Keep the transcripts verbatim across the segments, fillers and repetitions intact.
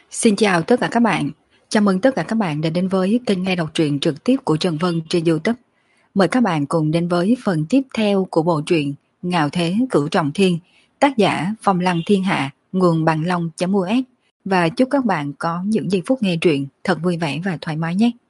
Xin chào tất cả các bạn. Chào mừng tất cả các bạn đã đến với kênh nghe đọc truyện trực tiếp của Trần Vân trên YouTube. Mời các bạn cùng đến với phần tiếp theo của bộ truyện Ngạo Thế Cửu Trọng Thiên, tác giả Phong Lăng Thiên Hạ, nguồn bằng long.us. Và chúc các bạn có những giây phút nghe truyện thật vui vẻ và thoải mái nhé.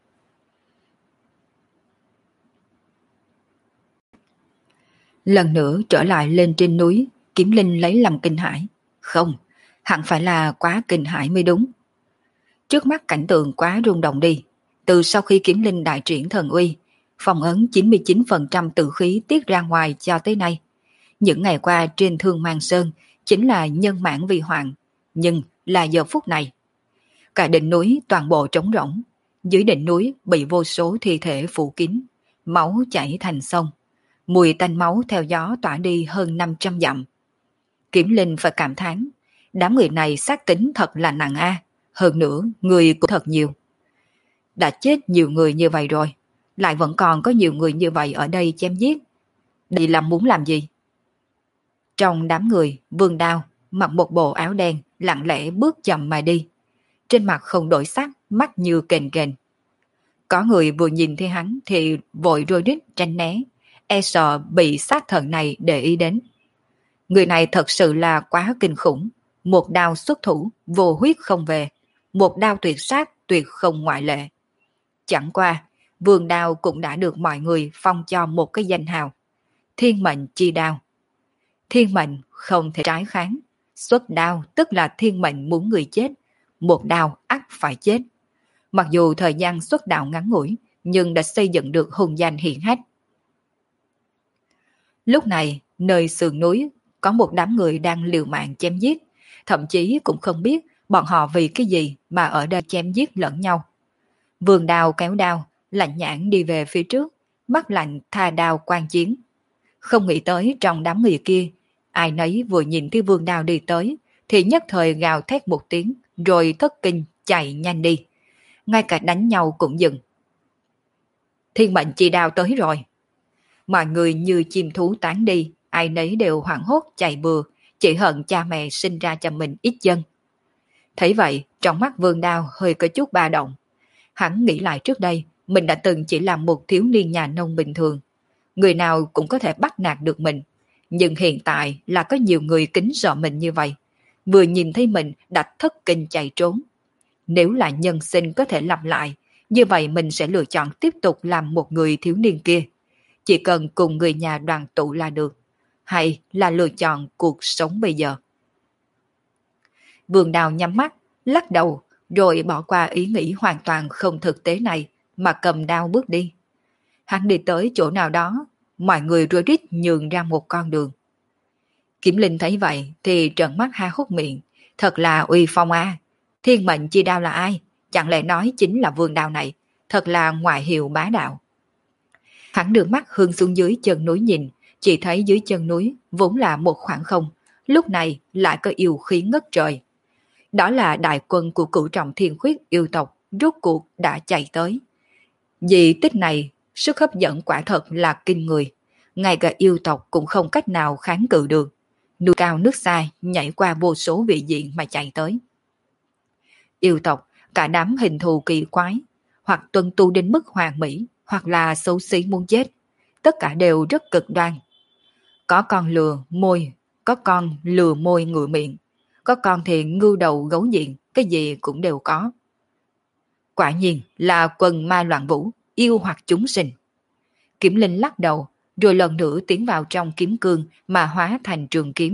Lần nữa trở lại lên trên núi, Kiếm Linh lấy làm kinh hãi. Không, hẳn phải là quá kinh hãi mới đúng. Trước mắt cảnh tượng quá rung động đi. Từ sau khi Kiếm Linh đại triển thần uy, phong ấn chín mươi chín phần trăm tử khí tiết ra ngoài cho tới nay. Những ngày qua trên Thương Mang Sơn chính là nhân mãn vi hoạn, nhưng là giờ phút này. Cả đỉnh núi toàn bộ trống rỗng, dưới đỉnh núi bị vô số thi thể phủ kín, máu chảy thành sông. Mùi tanh máu theo gió tỏa đi hơn năm trăm dặm. Kiếm Linh phải cảm thán, đám người này xác tính thật là nặng a. Hơn nữa, người cũng thật nhiều. Đã chết nhiều người như vậy rồi, lại vẫn còn có nhiều người như vậy ở đây chém giết. Đây là muốn làm gì? Trong đám người, Vương Đao mặc một bộ áo đen, lặng lẽ bước chậm mà đi. Trên mặt không đổi sắc, mắt như kềnh kềnh. Có người vừa nhìn thấy hắn thì vội rôi rít tránh né, e sợ bị sát thần này để ý đến. Người này thật sự là quá kinh khủng. Một đao xuất thủ, vô huyết không về. Một đao tuyệt sát, tuyệt không ngoại lệ. Chẳng qua, Vương Đao cũng đã được mọi người phong cho một cái danh hào. Thiên mệnh chi đao. Thiên mệnh không thể trái kháng. Xuất đao tức là thiên mệnh muốn người chết. Một đao ắt phải chết. Mặc dù thời gian xuất đạo ngắn ngủi, nhưng đã xây dựng được hùng danh hiển hách. Lúc này, nơi sườn núi, có một đám người đang liều mạng chém giết. Thậm chí cũng không biết bọn họ vì cái gì mà ở đây chém giết lẫn nhau. Vương Đao kéo đao, lạnh nhãn đi về phía trước, mắt lạnh tha đao quan chiến. Không nghĩ tới trong đám người kia, ai nấy vừa nhìn thấy Vương Đao đi tới, thì nhất thời gào thét một tiếng, rồi thất kinh chạy nhanh đi. Ngay cả đánh nhau cũng dừng. Thiên mệnh chi đao tới rồi. Mọi người như chim thú tán đi, ai nấy đều hoảng hốt chạy bừa, chỉ hận cha mẹ sinh ra cho mình ít chân. Thấy vậy, trong mắt Vương Đao hơi có chút ba động. Hắn nghĩ lại trước đây, mình đã từng chỉ là một thiếu niên nhà nông bình thường. Người nào cũng có thể bắt nạt được mình. Nhưng hiện tại là có nhiều người kính sợ mình như vậy. Vừa nhìn thấy mình đã thất kinh chạy trốn. Nếu là nhân sinh có thể lặp lại, như vậy mình sẽ lựa chọn tiếp tục làm một người thiếu niên kia. Chỉ cần cùng người nhà đoàn tụ là được. Hay là lựa chọn cuộc sống bây giờ. Vương Đào nhắm mắt, lắc đầu, rồi bỏ qua ý nghĩ hoàn toàn không thực tế này, mà cầm đao bước đi. Hắn đi tới chỗ nào đó, mọi người rối rít nhường ra một con đường. Kiếm Linh thấy vậy thì trợn mắt ha hốc miệng, thật là uy phong a. Thiên mệnh chi đao là ai? Chẳng lẽ nói chính là Vương Đao này, thật là ngoại hiệu bá đạo. Hắn đưa mắt hướng xuống dưới chân núi nhìn, chỉ thấy dưới chân núi vốn là một khoảng không, lúc này lại có yêu khí ngất trời. Đó là đại quân của Cửu Trọng Thiên Khuyết yêu tộc rốt cuộc đã chạy tới. Dị tích này, sức hấp dẫn quả thật là kinh người. Ngay cả yêu tộc cũng không cách nào kháng cự được. Núi cao nước xa nhảy qua vô số vị diện mà chạy tới. Yêu tộc, cả đám hình thù kỳ quái, hoặc tuân tu đến mức hoàn mỹ, hoặc là xấu xí muốn chết. Tất cả đều rất cực đoan. Có con lừa môi, có con lừa môi ngựa miệng. Có con thì ngưu đầu gấu diện, cái gì cũng đều có. Quả nhiên là quần ma loạn vũ, yêu hoặc chúng sinh. Kiếm Linh lắc đầu, rồi lần nữa tiến vào trong kiếm cương mà hóa thành trường kiếm.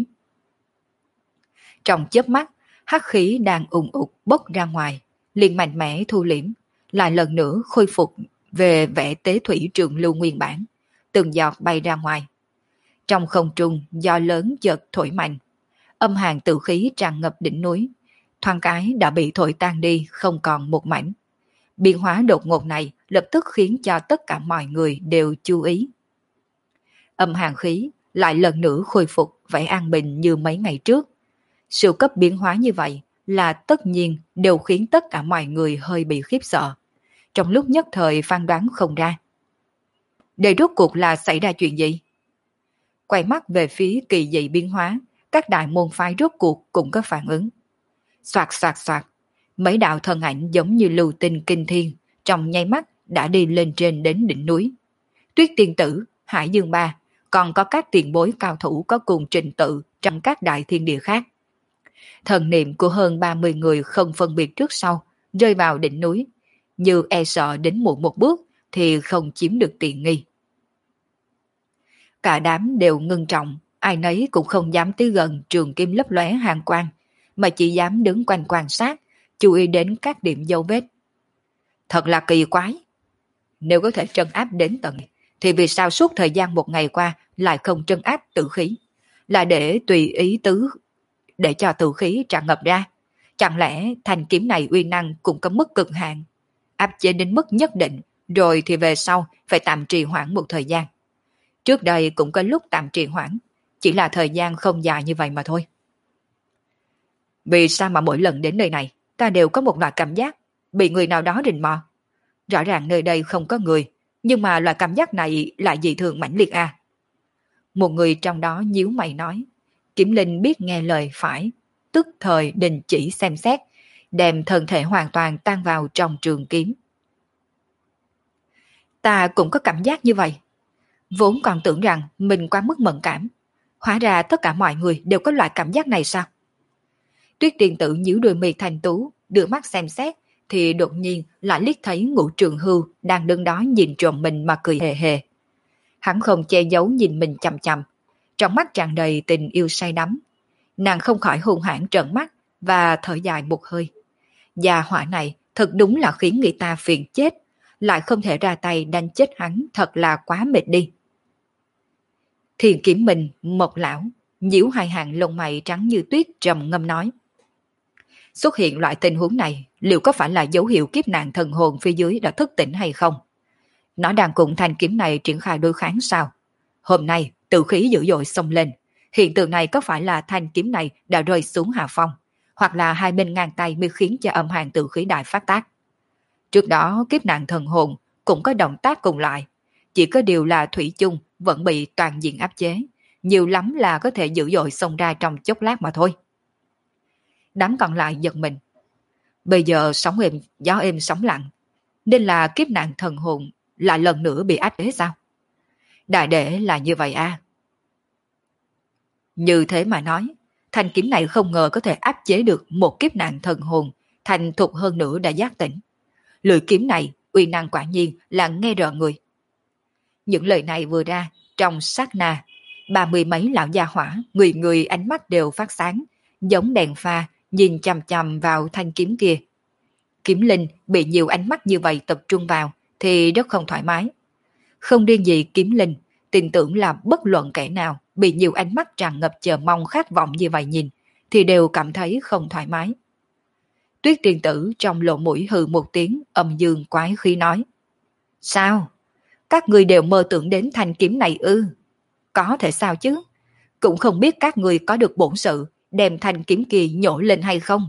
Trong chớp mắt, hắc khí đang ùn ụt bốc ra ngoài, liền mạnh mẽ thu liễm, lại lần nữa khôi phục về vẻ tế thủy trường lưu nguyên bản, từng giọt bay ra ngoài. Trong không trung, gió lớn chợt thổi mạnh, âm hàn tử khí tràn ngập đỉnh núi, thoáng cái đã bị thổi tan đi không còn một mảnh. Biến hóa đột ngột này lập tức khiến cho tất cả mọi người đều chú ý. Âm hàn khí lại lần nữa khôi phục vẻ an bình như mấy ngày trước. Siêu cấp biến hóa như vậy là tất nhiên đều khiến tất cả mọi người hơi bị khiếp sợ. Trong lúc nhất thời phán đoán không ra. Đây rốt cuộc là xảy ra chuyện gì? Quay mắt về phía kỳ dị biến hóa, các đại môn phái rốt cuộc cũng có phản ứng. Soạt soạt soạt, Mấy đạo thân ảnh giống như lưu tinh kinh thiên, trong nháy mắt đã đi lên trên đến đỉnh núi. Tuyết Tiên Tử, Hải Dương Ba, còn có các tiền bối cao thủ có cùng trình tự trong các đại thiên địa khác. Thần niệm của hơn ba mươi người không phân biệt trước sau, rơi vào đỉnh núi, như e sợ đến muộn một bước thì không chiếm được tiện nghi. Cả đám đều ngưng trọng, ai nấy cũng không dám tới gần trường kim lấp lóe hàng quang, mà chỉ dám đứng quanh quan sát, chú ý đến các điểm dấu vết. Thật là kỳ quái. Nếu có thể trấn áp đến tận, thì vì sao suốt thời gian một ngày qua lại không trấn áp tử khí? Là để tùy ý tứ, để cho tử khí tràn ngập ra. Chẳng lẽ thanh kiếm này uy năng cũng có mức cực hạn, áp chế đến mức nhất định, rồi thì về sau phải tạm trì hoãn một thời gian. Trước đây cũng có lúc tạm trì hoãn, chỉ là thời gian không dài như vậy mà thôi. Vì sao mà mỗi lần đến nơi này, ta đều có một loại cảm giác bị người nào đó rình mò? Rõ ràng nơi đây không có người, nhưng mà loại cảm giác này lại dị thường mãnh liệt à? Một người trong đó nhíu mày nói. Kiếm Linh biết nghe lời phải, tức thời đình chỉ xem xét, đem thân thể hoàn toàn tan vào trong trường kiếm. Ta cũng có cảm giác như vậy. Vốn còn tưởng rằng mình quá mức mẫn cảm. Hóa ra tất cả mọi người đều có loại cảm giác này sao? Tuyết Tiên Tử nhíu đôi mi thanh tú, đưa mắt xem xét, thì đột nhiên lại liếc thấy Ngũ Trường Hưu đang đứng đó nhìn trộm mình mà cười hề hề. Hắn không che giấu nhìn mình chằm chằm, trong mắt tràn đầy tình yêu say đắm. Nàng không khỏi hung hãn trợn mắt và thở dài một hơi. Gia hỏa này thật đúng là khiến người ta phiền chết, lại không thể ra tay đánh chết hắn, thật là quá mệt đi. Thiền Kiếm Minh, Mộc Lão, nhíu hai hàng lông mày trắng như tuyết trầm ngâm nói. Xuất hiện loại tình huống này, liệu có phải là dấu hiệu kiếp nạn thần hồn phía dưới đã thức tỉnh hay không? Nó đang cùng thanh kiếm này triển khai đối kháng sao? Hôm nay, tử khí dữ dội xông lên. Hiện tượng này có phải là thanh kiếm này đã rơi xuống hạ phong, hoặc là hai bên ngang tay mới khiến cho âm hàn tử khí đại phát tác? Trước đó, kiếp nạn thần hồn cũng có động tác cùng lại. Chỉ có điều là thủy chung vẫn bị toàn diện áp chế. Nhiều lắm là có thể dữ dội xông ra trong chốc lát mà thôi. Đám còn lại giật mình. Bây giờ sóng êm, gió êm sóng lặng, nên là kiếp nạn thần hồn lại lần nữa bị áp chế sao? Đại để là như vậy à? Như thế mà nói, thanh kiếm này không ngờ có thể áp chế được một kiếp nạn thần hồn, thành thục hơn nữa đã giác tỉnh. Lưỡi kiếm này uy năng quả nhiên là nghe rợn người. Những lời này vừa ra, trong sát na, ba mươi mấy lão gia hỏa, người người ánh mắt đều phát sáng, giống đèn pha, nhìn chằm chằm vào thanh kiếm kia. Kiếm Linh bị nhiều ánh mắt như vậy tập trung vào thì rất không thoải mái. Không riêng gì Kiếm Linh, tin tưởng là bất luận kẻ nào bị nhiều ánh mắt tràn ngập chờ mong khát vọng như vậy nhìn thì đều cảm thấy không thoải mái. Tuyết Tiên Tử trong lỗ mũi hừ một tiếng, âm dương quái khí nói. Sao? Các người đều mơ tưởng đến thanh kiếm này ư? Có thể sao chứ? Cũng không biết các người có được bổn sự đem thanh kiếm kia nhổ lên hay không?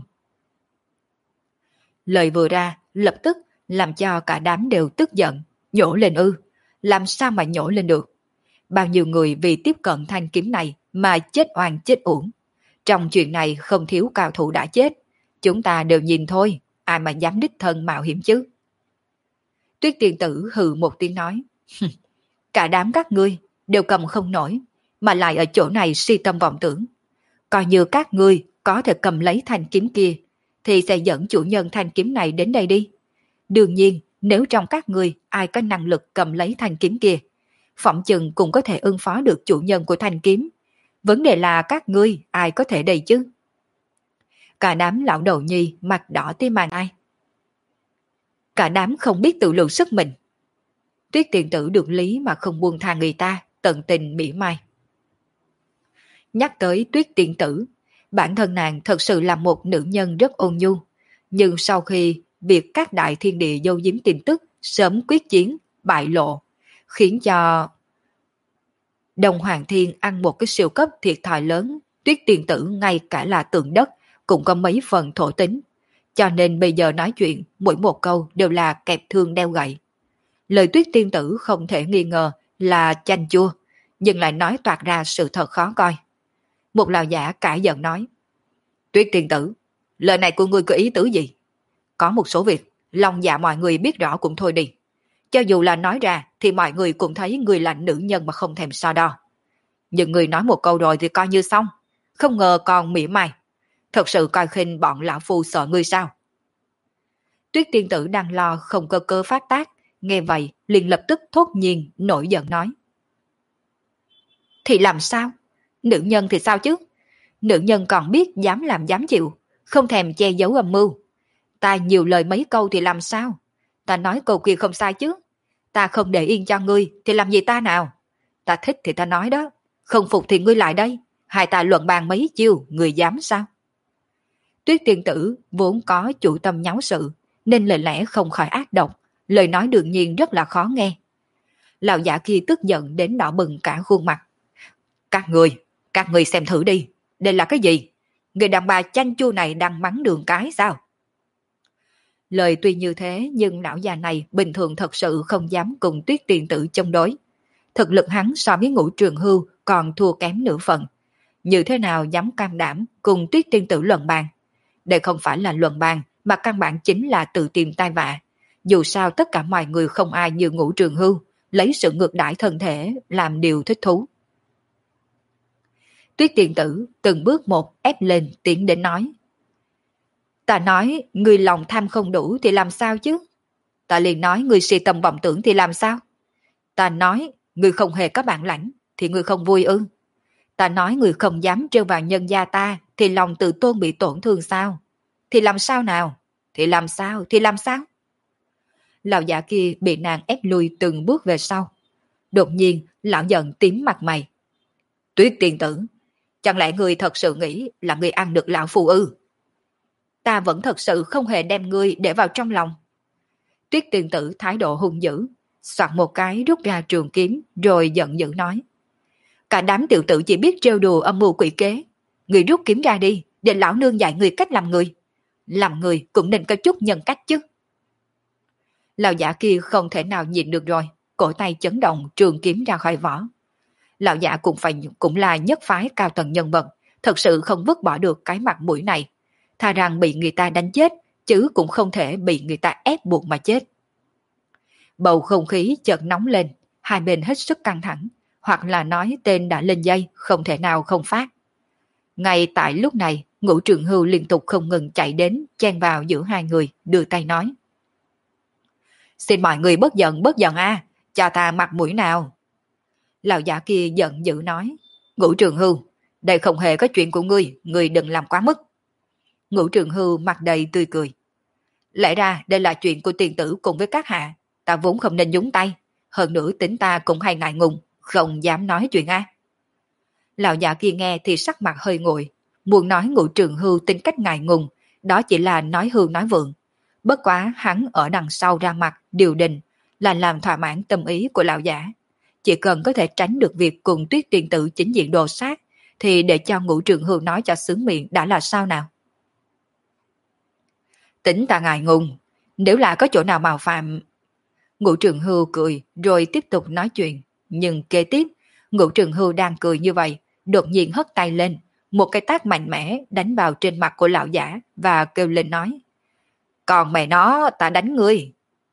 Lời vừa ra, lập tức làm cho cả đám đều tức giận. Nhổ lên ư? Làm sao mà nhổ lên được? Bao nhiêu người vì tiếp cận thanh kiếm này mà chết oan chết uổng. Trong chuyện này không thiếu cao thủ đã chết. Chúng ta đều nhìn thôi, ai mà dám đích thân mạo hiểm chứ? Tuyết Tiên Tử hừ một tiếng nói. Cả đám các ngươi đều cầm không nổi, mà lại ở chỗ này si tâm vọng tưởng. Coi như các ngươi có thể cầm lấy thanh kiếm kia, thì sẽ dẫn chủ nhân thanh kiếm này đến đây đi. Đương nhiên, nếu trong các ngươi ai có năng lực cầm lấy thanh kiếm kia, phỏng chừng cũng có thể ứng phó được chủ nhân của thanh kiếm. Vấn đề là các ngươi ai có thể đây chứ? Cả đám lão đầu nhi mặt đỏ tim màng ai. Cả đám không biết tự lượng sức mình. Tuyết Tiên Tử được lý mà không buông tha người ta, tận tình mỉa mai. Nhắc tới Tuyết Tiên Tử, bản thân nàng thật sự là một nữ nhân rất ôn nhu. Nhưng sau khi việc các đại thiên địa dâu giếm tin tức sớm quyết chiến, bại lộ, khiến cho Đông Hoàng Thiên ăn một cái siêu cấp thiệt thòi lớn, Tuyết Tiên Tử ngay cả là tượng đất cũng có mấy phần thổ tính. Cho nên bây giờ nói chuyện mỗi một câu đều là kẹp thương đeo gậy. Lời Tuyết Tiên Tử không thể nghi ngờ là chanh chua, nhưng lại nói toạc ra sự thật khó coi. Một lão giả cãi giận nói. Tuyết Tiên Tử, lời này của ngươi có ý tứ gì? có một số việc, lòng dạ mọi người biết rõ cũng thôi đi. Cho dù là nói ra thì mọi người cũng thấy người là nữ nhân mà không thèm so đo. Nhưng người nói một câu rồi thì coi như xong, không ngờ còn mỉa mai. Thật sự coi khinh bọn lão phu sợ ngươi sao? Tuyết tiên tử đang lo không cơ cơ phát tác, nghe vậy liền lập tức thốt nhiên nổi giận nói. Thì làm sao? Nữ nhân thì sao chứ? Nữ nhân còn biết dám làm dám chịu, không thèm che giấu âm mưu. Ta nhiều lời mấy câu thì làm sao? Ta nói câu kia không sai chứ. Ta không để yên cho ngươi thì làm gì ta nào? Ta thích thì ta nói đó, không phục thì ngươi lại đây. Hai ta luận bàn mấy chiêu, ngươi dám sao? Tuyết tiên tử vốn có chủ tâm nháo sự, nên lời lẽ không khỏi ác độc, lời nói đương nhiên rất là khó nghe. Lão giả kia tức giận đến đỏ bừng cả khuôn mặt. Các người, các người xem thử đi, đây là cái gì? Người đàn bà chanh chua này đang mắng đường cái sao? Lời tuy như thế nhưng lão già này bình thường thật sự không dám cùng Tuyết tiên tử chống đối. Thực lực hắn so với Ngũ Trường Hưu còn thua kém nửa phần. Như thế nào dám cam đảm cùng Tuyết tiên tử luận bàn? Đây không phải là luận bàn mà căn bản chính là tự tìm tai vạ. Dù sao tất cả mọi người không ai như Ngũ Trường Hưu lấy sự ngược đãi thân thể làm điều thích thú. Tuyết tiên tử từng bước một ép lên tiến đến nói. Ta nói người lòng tham không đủ thì làm sao chứ? Ta liền nói người si tâm vọng tưởng thì làm sao? Ta nói người không hề có bản lãnh thì người không vui ư? Ta nói người không dám trêu vào nhân gia ta thì lòng tự tôn bị tổn thương sao? Thì làm sao nào? Thì làm sao? Thì làm sao? Lão già kia bị nàng ép lui từng bước về sau. Đột nhiên lão giận tím mặt mày. Tuyết tiên tử, chẳng lẽ người thật sự nghĩ là người ăn được lão phù ư? Ta vẫn thật sự không hề đem ngươi để vào trong lòng. Tuyết tiên tử thái độ hung dữ, soạt một cái rút ra trường kiếm rồi giận dữ nói. Cả đám tiểu tử chỉ biết trêu đùa âm mưu quỷ kế. Người rút kiếm ra đi, để lão nương dạy người cách làm người. Làm người cũng nên có chút nhân cách chứ. Lão giả kia không thể nào nhịn được rồi, cổ tay chấn động trường kiếm ra khỏi vỏ. Lão giả cũng phải cũng là nhất phái cao tầng nhân vật, thật sự không vứt bỏ được cái mặt mũi này. Thà rằng bị người ta đánh chết, chứ cũng không thể bị người ta ép buộc mà chết. Bầu không khí chợt nóng lên, hai bên hết sức căng thẳng, hoặc là nói tên đã lên dây, không thể nào không phát. Ngay tại lúc này, Ngũ Trường Hưu liên tục không ngừng chạy đến, chen vào giữa hai người, đưa tay nói. Xin mọi người bớt giận, bớt giận a, cho ta mặt mũi nào. Lão giả kia giận dữ nói. Ngũ Trường Hưu, đây không hề có chuyện của ngươi, ngươi đừng làm quá mức. Ngũ Trường Hưu mặt đầy tươi cười. Lẽ ra đây là chuyện của tiền tử cùng với các hạ, ta vốn không nên nhúng tay, hơn nữa tính ta cũng hay ngại ngùng, không dám nói chuyện a. Lão già kia nghe thì sắc mặt hơi nguội, muốn nói Ngũ Trường Hưu tính cách ngại ngùng, đó chỉ là nói hưu nói vượng. Bất quá hắn ở đằng sau ra mặt điều đình, là làm thỏa mãn tâm ý của lão giả. Chỉ cần có thể tránh được việc cùng Tuyết tiên tử chính diện đồ sát, thì để cho Ngũ Trường Hưu nói cho sướng miệng đã là sao nào? Tính ta ngại ngùng, nếu là có chỗ nào mạo phạm. Ngũ Trường Hưu cười rồi tiếp tục nói chuyện, nhưng kế tiếp, Ngũ Trường Hưu đang cười như vậy, đột nhiên hất tay lên, một cái tát mạnh mẽ đánh vào trên mặt của lão giả và kêu lên nói. Còn mẹ nó, ta đánh ngươi.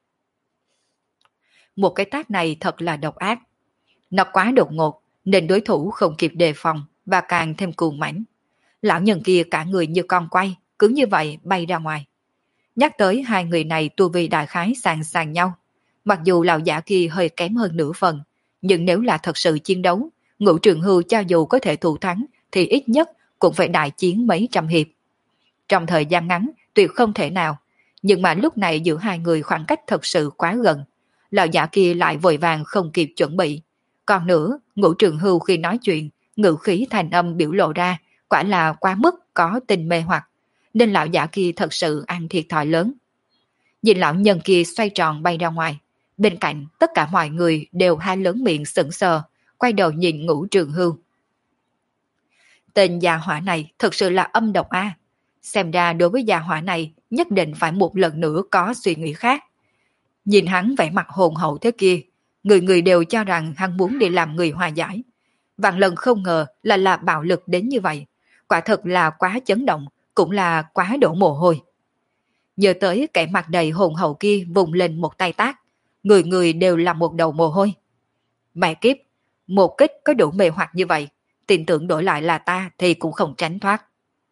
Một cái tát này thật là độc ác. Nó quá đột ngột nên đối thủ không kịp đề phòng và càng thêm cuồng mãnh. Lão nhân kia cả người như con quay, cứ như vậy bay ra ngoài. Nhắc tới hai người này tu vi đại khái sàng sàng nhau. Mặc dù lão giả kia hơi kém hơn nửa phần, nhưng nếu là thật sự chiến đấu, Ngũ Trường Hưu cho dù có thể thủ thắng thì ít nhất cũng phải đại chiến mấy trăm hiệp. Trong thời gian ngắn tuyệt không thể nào, nhưng mà lúc này giữa hai người khoảng cách thật sự quá gần. Lão giả kia lại vội vàng không kịp chuẩn bị. Còn nữa, Ngũ Trường Hưu khi nói chuyện, ngữ khí thành âm biểu lộ ra, quả là quá mức có tình mê hoặc, nên lão giả kia thật sự ăn thiệt thòi lớn. Nhìn lão nhân kia xoay tròn bay ra ngoài, bên cạnh tất cả mọi người đều hai lớn miệng sững sờ, quay đầu nhìn Ngũ Trường Hưu. Tên già hỏa này thật sự là âm độc a. Xem ra đối với già hỏa này nhất định phải một lần nữa có suy nghĩ khác. Nhìn hắn vẻ mặt hồn hậu thế kia, người người đều cho rằng hắn muốn đi làm người hòa giải. Vạn lần không ngờ là là bạo lực đến như vậy. Quả thật là quá chấn động, cũng là quá đổ mồ hôi. Nhớ tới kẻ mặt đầy hồn hậu kia vùng lên một tay tác, người người đều là một đầu mồ hôi. Mẹ kiếp, một kích có đủ mê hoặc như vậy, tin tưởng đổi lại là ta thì cũng không tránh thoát.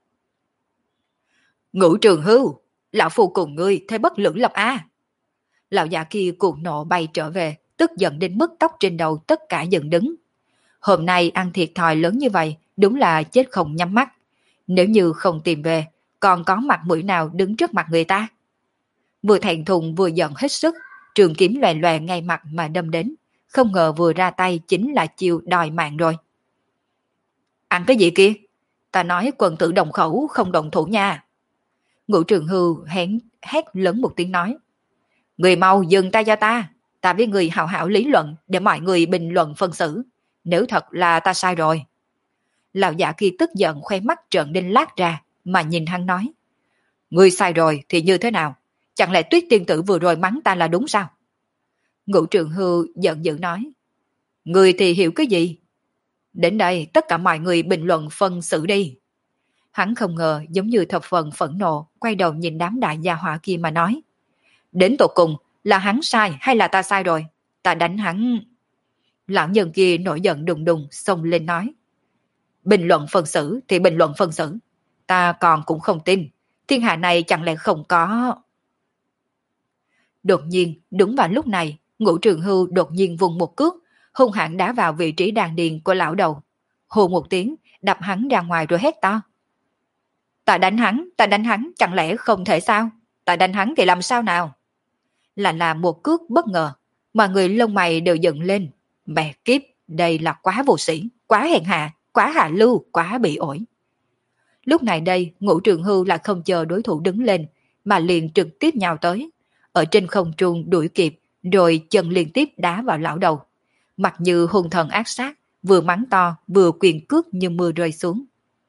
Ngũ Trường Hưu, lão phu cùng ngươi thế bất lưỡng lập a. Lão già kia cuồng nộ bay trở về, tức giận đến mức tóc trên đầu tất cả dựng đứng. Hôm nay ăn thiệt thòi lớn như vậy, đúng là chết không nhắm mắt. Nếu như không tìm về, còn có mặt mũi nào đứng trước mặt người ta? Vừa thẹn thùng vừa giận hết sức, trường kiếm loè loè ngay mặt mà đâm đến. Không ngờ vừa ra tay chính là chiêu đòi mạng rồi. Ăn cái gì kia? Ta nói quần tử đồng khẩu không đồng thủ nha. Ngũ Trường Hưu hén hét lớn một tiếng nói. Người mau dừng tay cho ta. Ta với người hào hảo lý luận để mọi người bình luận phân xử. Nếu thật là ta sai rồi. Lão giả kia tức giận khoe mắt trợn đinh lát ra mà nhìn hắn nói. Người sai rồi thì như thế nào? Chẳng lẽ Tuyết tiên tử vừa rồi mắng ta là đúng sao? Ngũ Trường Hưu giận dữ nói. Người thì hiểu cái gì? Đến đây tất cả mọi người bình luận phân xử đi. Hắn không ngờ giống như thập phần phẫn nộ, quay đầu nhìn đám đại gia hỏa kia mà nói. Đến tột cùng là hắn sai hay là ta sai rồi? Ta đánh hắn. Lão nhân kia nổi giận đùng đùng xông lên nói. Bình luận phân xử thì bình luận phân xử. Ta còn cũng không tin. Thiên hạ này chẳng lẽ không có... Đột nhiên, đúng vào lúc này, Ngũ Trường Hưu đột nhiên vùng một cước, hung hãn đá vào vị trí đàn điền của lão đầu. Hô một tiếng, đập hắn ra ngoài rồi hét to. Ta đánh hắn, ta đánh hắn, chẳng lẽ không thể sao? Ta đánh hắn thì làm sao nào? Là là một cước bất ngờ, mà người lông mày đều dựng lên. Mẹ kiếp, đây là quá vô sĩ, quá hèn hạ, quá hạ lưu, quá bị ổi. Lúc này đây, Ngũ Trường Hưu lại không chờ đối thủ đứng lên, mà liền trực tiếp nhào tới. Ở trên không trung đuổi kịp, rồi chân liên tiếp đá vào lão đầu. Mặt như hung thần ác sát, vừa mắng to, vừa quyền cước như mưa rơi xuống.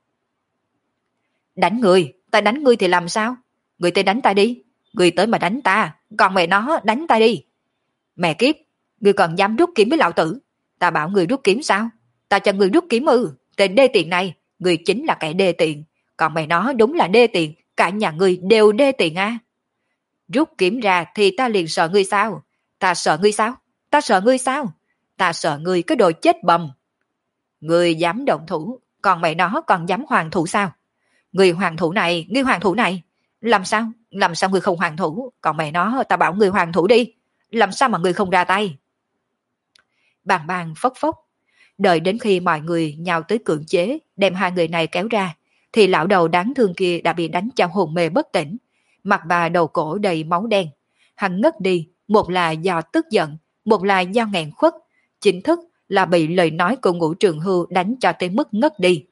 Đánh người, ta đánh ngươi thì làm sao? Người tới đánh ta đi, người tới mà đánh ta, còn mẹ nó đánh ta đi. Mẹ kiếp, người còn dám rút kiếm với lão tử? Ta bảo người rút kiếm sao? Ta cho người rút kiếm ư? Tên đê tiện này, người chính là kẻ đê tiện. Còn mẹ nó đúng là đê tiện, cả nhà người đều đê tiện à? Rút kiếm ra thì ta liền sợ ngươi sao? Ta sợ ngươi sao? Ta sợ ngươi sao? Ta sợ ngươi cái đồ chết bầm. Ngươi dám động thủ, còn mẹ nó còn dám hoàng thủ sao? Người hoàng thủ này, người hoàng thủ này. Làm sao? Làm sao người không hoàng thủ? Còn mẹ nó, ta bảo người hoàng thủ đi. Làm sao mà người không ra tay? Bàng bàng phốc phốc. Đợi đến khi mọi người nhào tới cưỡng chế, đem hai người này kéo ra, thì lão đầu đáng thương kia đã bị đánh cho hồn mê bất tỉnh. Mặt bà đầu cổ đầy máu đen. Hắn ngất đi, một là do tức giận, một là do nghẹn khuất. Chính thức là bị lời nói của Ngũ Trường Hưu đánh cho tới mức ngất đi.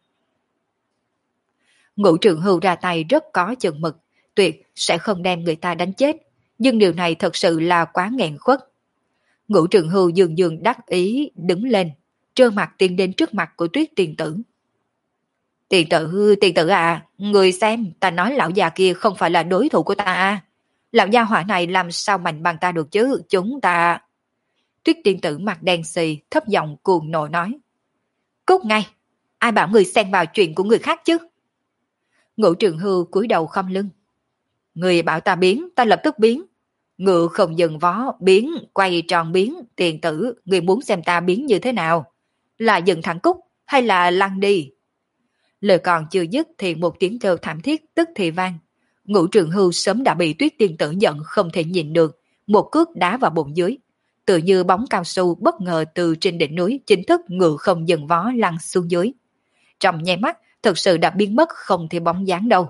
Ngũ Trường Hưu ra tay rất có chừng mực, tuyệt sẽ không đem người ta đánh chết, nhưng điều này thật sự là quá nghẹn khuất. Ngũ Trường Hưu dường dường đắc ý đứng lên, trơ mặt tiến đến trước mặt của Tuyết tiền tử. Tiền tử, tiền tử à, người xem, ta nói lão già kia không phải là đối thủ của ta à. Lão gia hỏa này làm sao mạnh bằng ta được chứ, chúng ta... Tuyết tiên tử mặt đen xì, thấp giọng cuồng nộ nói. Cút ngay, ai bảo người xen vào chuyện của người khác chứ? Ngũ Trường Hưu cúi đầu khom lưng. Người bảo ta biến, ta lập tức biến. Ngựa không dừng vó, biến, quay tròn biến, tiền tử, người muốn xem ta biến như thế nào? Là dừng thẳng cúc, hay là lăn đi? Lời còn chưa dứt thì một tiếng kêu thảm thiết tức thì vang. Ngũ Trường Hưu sớm đã bị Tuyết tiên tử giận không thể nhịn được, một cước đá vào bụng dưới. Tự như bóng cao su bất ngờ từ trên đỉnh núi chính thức ngựa không dừng vó lăn xuống dưới. Trong nháy mắt, thực sự đã biến mất không thể bóng dáng đâu.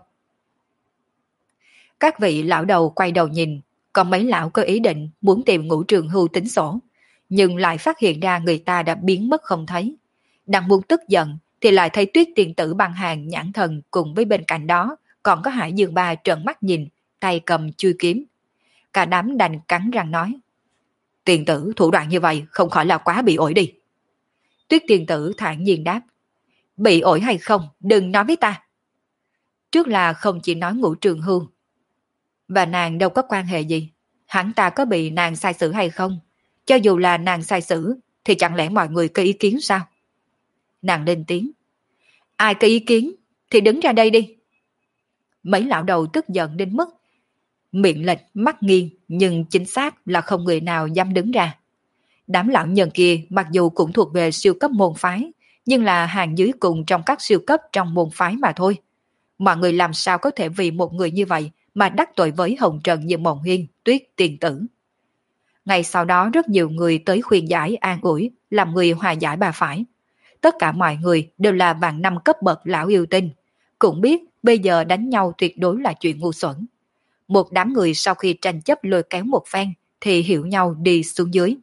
Các vị lão đầu quay đầu nhìn, còn mấy lão có ý định muốn tìm Ngũ Trường Hưu tính sổ, nhưng lại phát hiện ra người ta đã biến mất không thấy. Đang muốn tức giận thì lại thấy Tuyết tiền tử bằng hàng nhãn thần cùng với bên cạnh đó còn có Hải Dương Ba trợn mắt nhìn, tay cầm chui kiếm. Cả đám đành cắn răng nói. Tiền tử thủ đoạn như vậy không khỏi là quá bị ổi đi. Tuyết tiền tử thản nhiên đáp. Bị ổi hay không, đừng nói với ta. Trước là không chỉ nói Ngũ Trường Hưu. Và nàng đâu có quan hệ gì. Hắn ta có bị nàng sai xử hay không? Cho dù là nàng sai xử, thì chẳng lẽ mọi người có ý kiến sao? Nàng lên tiếng. Ai có ý kiến, thì đứng ra đây đi. Mấy lão đầu tức giận đến mức miệng lệch mắt nghiêng nhưng chính xác là không người nào dám đứng ra. Đám lão nhân kia mặc dù cũng thuộc về siêu cấp môn phái, nhưng là hàng dưới cùng trong các siêu cấp trong môn phái mà thôi. Mọi người làm sao có thể vì một người như vậy mà đắc tội với hồng trần như Mộng Hiên, Tuyết Tiên Tử. Ngày sau đó rất nhiều người tới khuyên giải an ủi, làm người hòa giải bà phải. Tất cả mọi người đều là vạn năm cấp bậc lão yêu tinh, cũng biết bây giờ đánh nhau tuyệt đối là chuyện ngu xuẩn. Một đám người sau khi tranh chấp lôi kéo một phen thì hiểu nhau đi xuống dưới.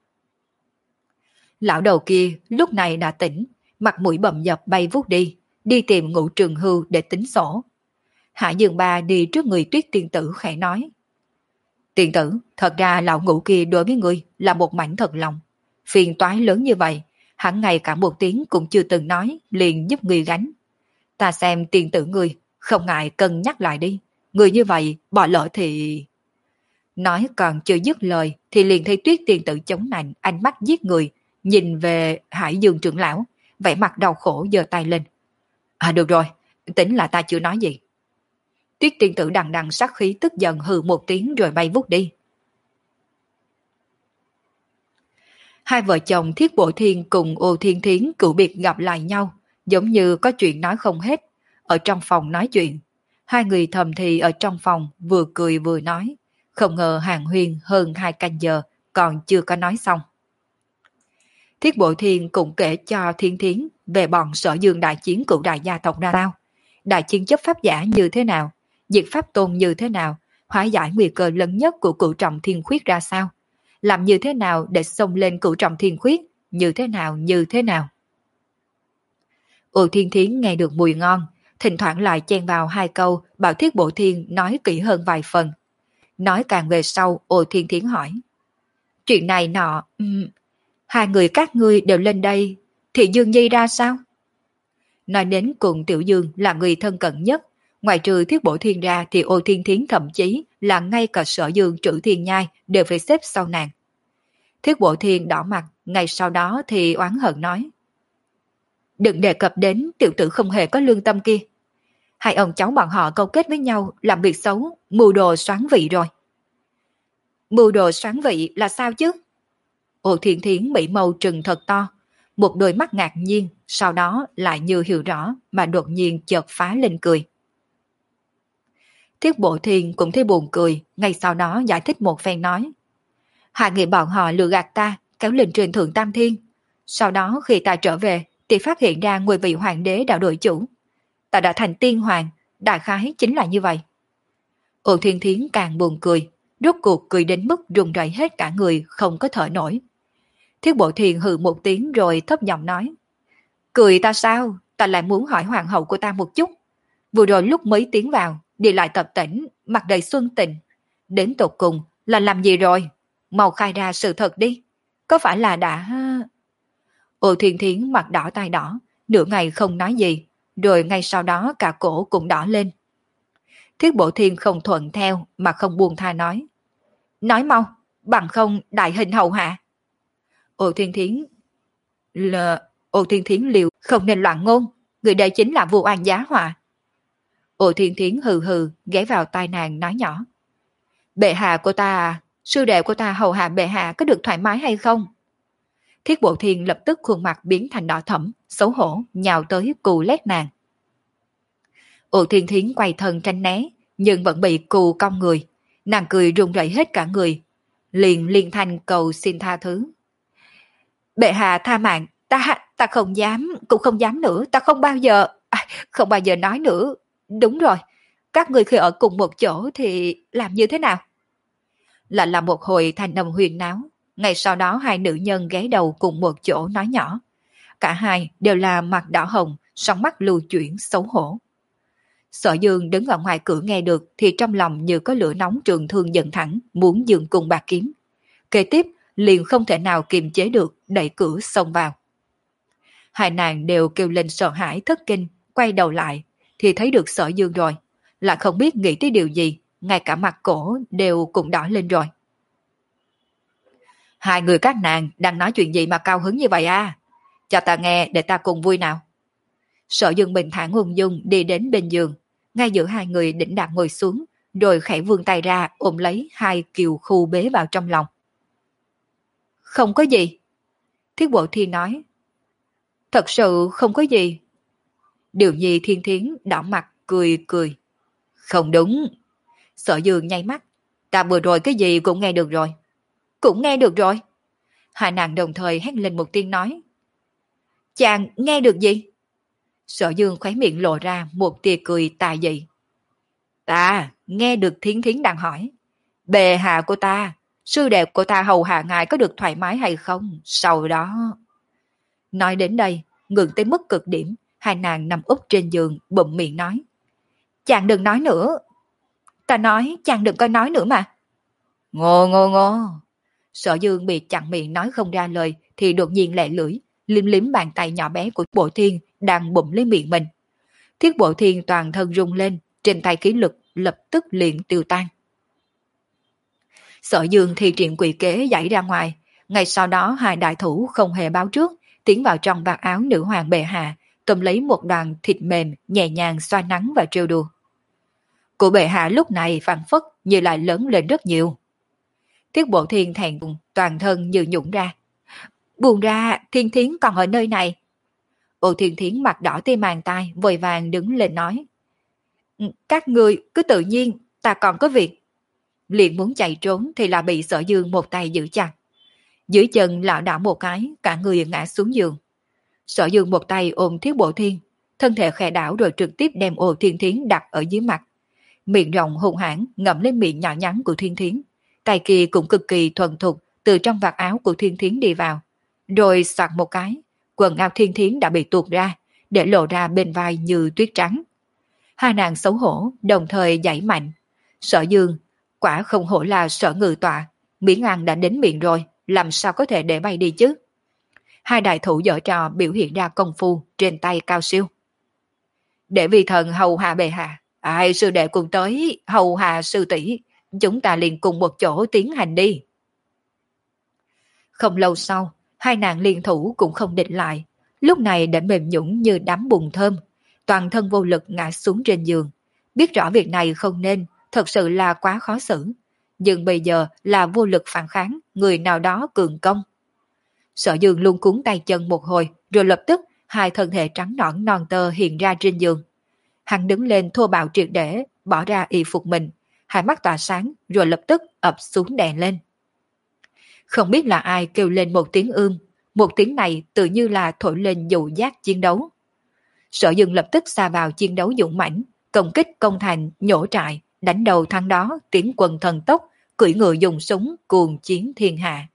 Lão đầu kia lúc này đã tỉnh, mặt mũi bầm dập bay vút đi, đi tìm Ngũ Trường Hưu để tính sổ. Hạ Dương Ba đi trước người Tuyết Tiên Tử khẽ nói: Tiên tử, thật ra lão Ngũ kia đối với ngươi là một mảnh thật lòng. Phiền toái lớn như vậy, hẳn ngày cả một tiếng cũng chưa từng nói, liền giúp ngươi gánh. Ta xem tiên tử ngươi, không ngại cân nhắc lại đi. Người như vậy, bỏ lỡ thì... Nói còn chưa dứt lời thì liền thấy Tuyết Tiên Tử chống nạnh, ánh mắt giết người, nhìn về Hải Dương trưởng lão, vẻ mặt đau khổ giơ tay lên. À được rồi, tính là ta chưa nói gì. Tuyết Tiên Tử đằng đằng sát khí tức giận hừ một tiếng rồi bay vút đi. Hai vợ chồng Thiết Bội Thiên cùng Ô Thiên Thiến cựu biệt gặp lại nhau, giống như có chuyện nói không hết, ở trong phòng nói chuyện. Hai người thầm thì ở trong phòng vừa cười vừa nói, không ngờ hàng huyên hơn hai canh giờ còn chưa có nói xong. Thiết Bội Thiên cũng kể cho Thiên Thiến về bọn Sở Dương đại chiến cựu đại gia tộc ra sao, đại chiến chấp pháp giả như thế nào, diệt pháp tôn như thế nào, hóa giải nguy cơ lớn nhất của cửu trọng thiên khuyết ra sao, làm như thế nào để xông lên cửu trọng thiên khuyết, như thế nào như thế nào. Ô Thiên Thiến nghe được mùi ngon, thỉnh thoảng lại chen vào hai câu bảo Thiết Bội Thiên nói kỹ hơn vài phần. Nói càng về sau, Ô Thiên Thiến hỏi: Chuyện này nọ, um, hai người các ngươi đều lên đây, thì Dương Nhi ra sao? Nói đến cùng Tiểu Dương là người thân cận nhất, ngoài trừ Thiết Bội Thiên ra thì Ô Thiên Thiến thậm chí là ngay cả Sở Dương Trữ Thiên Nhai đều phải xếp sau nàng. Thiết Bội Thiên đỏ mặt, ngay sau đó thì oán hận nói: Đừng đề cập đến tiểu tử không hề có lương tâm kia. Hai ông cháu bọn họ câu kết với nhau làm việc xấu, mưu đồ soán vị rồi. Mưu đồ soán vị là sao chứ? Ô Thiên Thiến bị mâu trừng thật to, một đôi mắt ngạc nhiên, sau đó lại như hiểu rõ mà đột nhiên chợt phá lên cười. Thiết Bộ Thiên cũng thấy buồn cười, ngay sau đó giải thích một phen nói: Hai người bọn họ lừa gạt ta, kéo lên trên thượng tam thiên. Sau đó khi ta trở về thì phát hiện ra ngôi vị hoàng đế đã đổi chủ. Ta đã thành tiên hoàng, đại khái chính là như vậy. Ô Thiên Thiến càng buồn cười, rốt cuộc cười đến mức run rẩy hết cả người, không có thở nổi. Thiết Bộ Thiên hừ một tiếng rồi thấp giọng nói: Cười ta sao? Ta lại muốn hỏi hoàng hậu của ta một chút. Vừa rồi lúc mới tiến vào, đi lại tập tỉnh, mặt đầy xuân tình. Đến tột cùng là làm gì rồi? Mau khai ra sự thật đi. Có phải là đã... Ô Thiên Thiến mặt đỏ tai đỏ, nửa ngày không nói gì, rồi ngay sau đó cả cổ cũng đỏ lên. Thiết Bộ Thiên không thuận theo mà không buông tha nói: Nói mau, bằng không đại hình hầu hạ. Ô Thiên Thiến là... Ô Thiên Thiến liều không nên loạn ngôn, người đây chính là vô oan giá họa. Ô Thiên Thiến hừ hừ ghé vào tai nàng nói nhỏ: Bệ hạ của ta, sư đệ của ta hầu hạ bệ hạ có được thoải mái hay không? Thiết Bộ Thiên lập tức khuôn mặt biến thành đỏ thẫm, xấu hổ nhào tới cù lét nàng. Ô Thiên Thiến quay thân tránh né, nhưng vẫn bị cù cong người, nàng cười run rẩy hết cả người, liền liên thanh cầu xin tha thứ. Bệ hạ tha mạng, ta ta không dám, cũng không dám nữa, ta không bao giờ, à, không bao giờ nói nữa. Đúng rồi, các người khi ở cùng một chỗ thì làm như thế nào? Lại là một hồi thanh âm huyền náo, ngày sau đó hai nữ nhân ghé đầu cùng một chỗ nói nhỏ. Cả hai đều là mặt đỏ hồng, sóng mắt lưu chuyển xấu hổ. Sở Dương đứng ở ngoài cửa nghe được thì trong lòng như có lửa nóng trường thương giận thẳng, muốn dừng cùng bạc kiếm. Kế tiếp liền không thể nào kiềm chế được, đẩy cửa xông vào. Hai nàng đều kêu lên sợ hãi thất kinh, quay đầu lại thì thấy được Sở Dương rồi, lại không biết nghĩ tới điều gì, ngay cả mặt cổ đều cũng đỏ lên rồi. Hai người các nàng đang nói chuyện gì mà cao hứng như vậy à? Cho ta nghe để ta cùng vui nào. Sở Dương bình thản ung dung đi đến bên giường, ngay giữa hai người đĩnh đạc ngồi xuống, rồi khẽ vươn tay ra ôm lấy hai kiều khu bế vào trong lòng. Không có gì. Thiết Bộ Thiên nói. Thật sự không có gì. Điều Nhi Thiên Thiến đỏ mặt cười cười. Không đúng. Sở Dương nháy mắt. Ta vừa rồi cái gì cũng nghe được rồi. Cũng nghe được rồi. Hai nàng đồng thời hét lên một tiếng nói. Chàng nghe được gì? Sở Dương khóe miệng lộ ra một tia cười tà dị. Ta nghe được Thiến Thiến đang hỏi. Bệ hạ của ta, sư đệ của ta hầu hạ ngài có được thoải mái hay không? Sau đó... Nói đến đây, ngừng tới mức cực điểm, hai nàng nằm úp trên giường, bụm miệng nói. Chàng đừng nói nữa. Ta nói, chàng đừng có nói nữa mà. Ngô ngô ngô. Sở Dương bị chặn miệng nói không ra lời, thì đột nhiên lẹ lưỡi, liếm liếm bàn tay nhỏ bé của Bộ Thiên đang bụm lấy miệng mình. Thiết Bộ Thiên toàn thân rung lên, trên tay khí lực lập tức liền tiêu tan. Sở Dương thì triển quỷ kế giải ra ngoài, ngay sau đó hai đại thủ không hề báo trước, tiến vào trong vạt áo nữ hoàng bệ hạ, cầm lấy một đoàn thịt mềm nhẹ nhàng xoa nắng và trêu đùa. Của bệ hạ lúc này phản phất như lại lớn lên rất nhiều. Thiết Bộ Thiên thẹn thùng, toàn thân như nhũng ra. Buồn ra, Thiên Thiến còn ở nơi này. Ô Thiên Thiến mặt đỏ tê màng tai, vội vàng đứng lên nói. Các người cứ tự nhiên, ta còn có việc. Liền muốn chạy trốn thì là bị Sở Dương một tay giữ chặt. Dưới chân lảo đảo một cái, cả người ngã xuống giường. Sở Dương một tay ôm Thiết Bộ Thiên, thân thể khẽ đảo rồi trực tiếp đem Ô Thiên Thiến đặt ở dưới mặt. Miệng rộng hung hãn ngậm lên miệng nhỏ nhắn của Thiên Thiến. Tay kia cũng cực kỳ thuần thục từ trong vạt áo của Thiên Thiến đi vào. Rồi soạt một cái, quần áo Thiên Thiến đã bị tuột ra, để lộ ra bên vai như tuyết trắng. Hai nàng xấu hổ, đồng thời giãy mạnh. Sở Dương, quả không hổ là Sở Ngự Tọa, miếng ăn đã đến miệng rồi, làm sao có thể để bay đi chứ? Hai đại thủ giở trò biểu hiện ra công phu trên tay cao siêu. Để vì thần hầu hạ bệ hạ, ai sư đệ cùng tới, hầu hạ sư tỷ, chúng ta liền cùng một chỗ tiến hành đi. Không lâu sau, hai nàng liên thủ cũng không địch lại, lúc này đã mềm nhũn như đám bùn thơm, toàn thân vô lực ngã xuống trên giường. Biết rõ việc này không nên, thật sự là quá khó xử. Nhưng bây giờ là vô lực phản kháng, người nào đó cường công. Sở Dương luôn cuốn tay chân một hồi, rồi lập tức hai thân thể trắng nõn non tơ hiện ra trên giường. Hắn đứng lên thô bạo triệt để, bỏ ra y phục mình, hai mắt tỏa sáng, rồi lập tức ập xuống đè lên. Không biết là ai kêu lên một tiếng ưm, một tiếng này tự như là thổi lên dụ giác chiến đấu. Sở Dương lập tức xa vào chiến đấu dũng mãnh, công kích công thành, nhổ trại, đánh đầu thắng đó, tiến quân thần tốc, cưỡi ngựa dùng súng, cuồng chiến thiên hạ.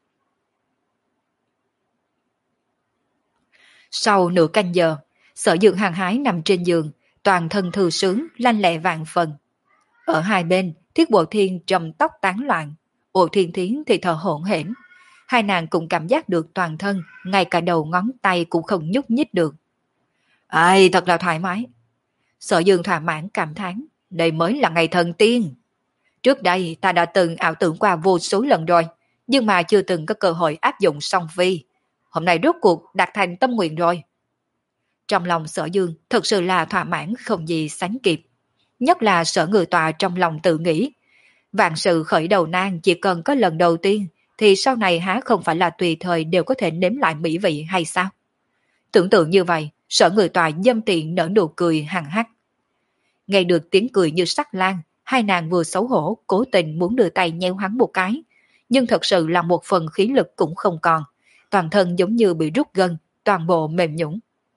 Sau nửa canh giờ, Sở Dương hăng hái nằm trên giường, toàn thân thư sướng, lanh lẹ vạn phần. Ở hai bên, Thiết Bộ Thiên trầm tóc tán loạn, Ô Thiên Thiến thì thở hổn hển. Hai nàng cũng cảm giác được toàn thân, ngay cả đầu ngón tay cũng không nhúc nhích được. Ai, thật là thoải mái. Sở Dương thỏa mãn cảm thán, đây mới là ngày thần tiên. Trước đây ta đã từng ảo tưởng qua vô số lần rồi, nhưng mà chưa từng có cơ hội áp dụng song phi. Hôm nay rốt cuộc đạt thành tâm nguyện rồi. Trong lòng Sở Dương thật sự là thỏa mãn không gì sánh kịp. Nhất là Sở Ngự Tọa trong lòng tự nghĩ. Vạn sự khởi đầu nan chỉ cần có lần đầu tiên, thì sau này há không phải là tùy thời đều có thể nếm lại mỹ vị hay sao? Tưởng tượng như vậy, Sở Ngự Tọa dâm tiện nở nụ cười hằng hắc. Nghe được tiếng cười như sắc lan, hai nàng vừa xấu hổ, cố tình muốn đưa tay nhéo hắn một cái, nhưng thật sự là một phần khí lực cũng không còn, toàn thân giống như bị rút gân, toàn bộ mềm nhũn.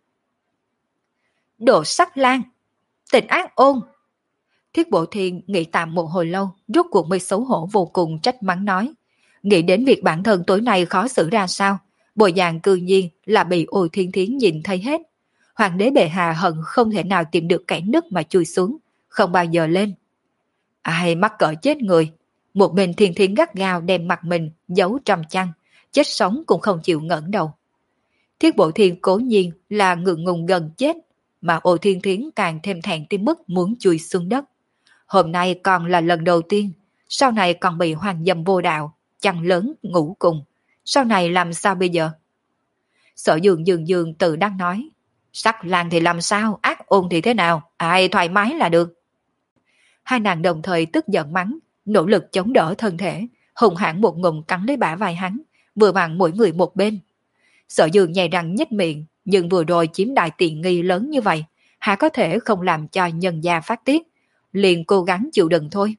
Đồ sắc lan, tình ác ôn. Thiết Bộ Thiên nghĩ tạm một hồi lâu, rốt cuộc mới xấu hổ vô cùng trách mắng nói. Nghĩ đến việc bản thân tối nay khó xử ra sao, bộ dạng cư nhiên là bị Ô Thiên Thiến nhìn thấy hết. Hoàng đế bệ hạ hận không thể nào tìm được kẻ nứt mà chui xuống, không bao giờ lên. Ai mắc cỡ chết người, một bên Thiên Thiến gắt gao đem mặt mình giấu trong chăn, chết sống cũng không chịu ngẩng đầu. Thiết Bộ Thiên cố nhiên là ngượng ngùng gần chết, mà Ô Thiên Thiến càng thêm thẹn tới mức muốn chui xuống đất. Hôm nay còn là lần đầu tiên, sau này còn bị hoàng dâm vô đạo, chăn lớn ngủ cùng, sau này làm sao bây giờ? Sở Dương dường dường tự đang nói, sắc lang thì làm sao, ác ôn thì thế nào, ai thoải mái là được. Hai nàng đồng thời tức giận mắng, nỗ lực chống đỡ thân thể, hùng hãn một ngụm cắn lấy bả vai hắn, vừa vặn mỗi người một bên. Sở Dương nhai răng nhếch miệng, nhưng vừa rồi chiếm đại tiện nghi lớn như vậy, há có thể không làm cho nhân gia phát tiết, liền cố gắng chịu đựng thôi.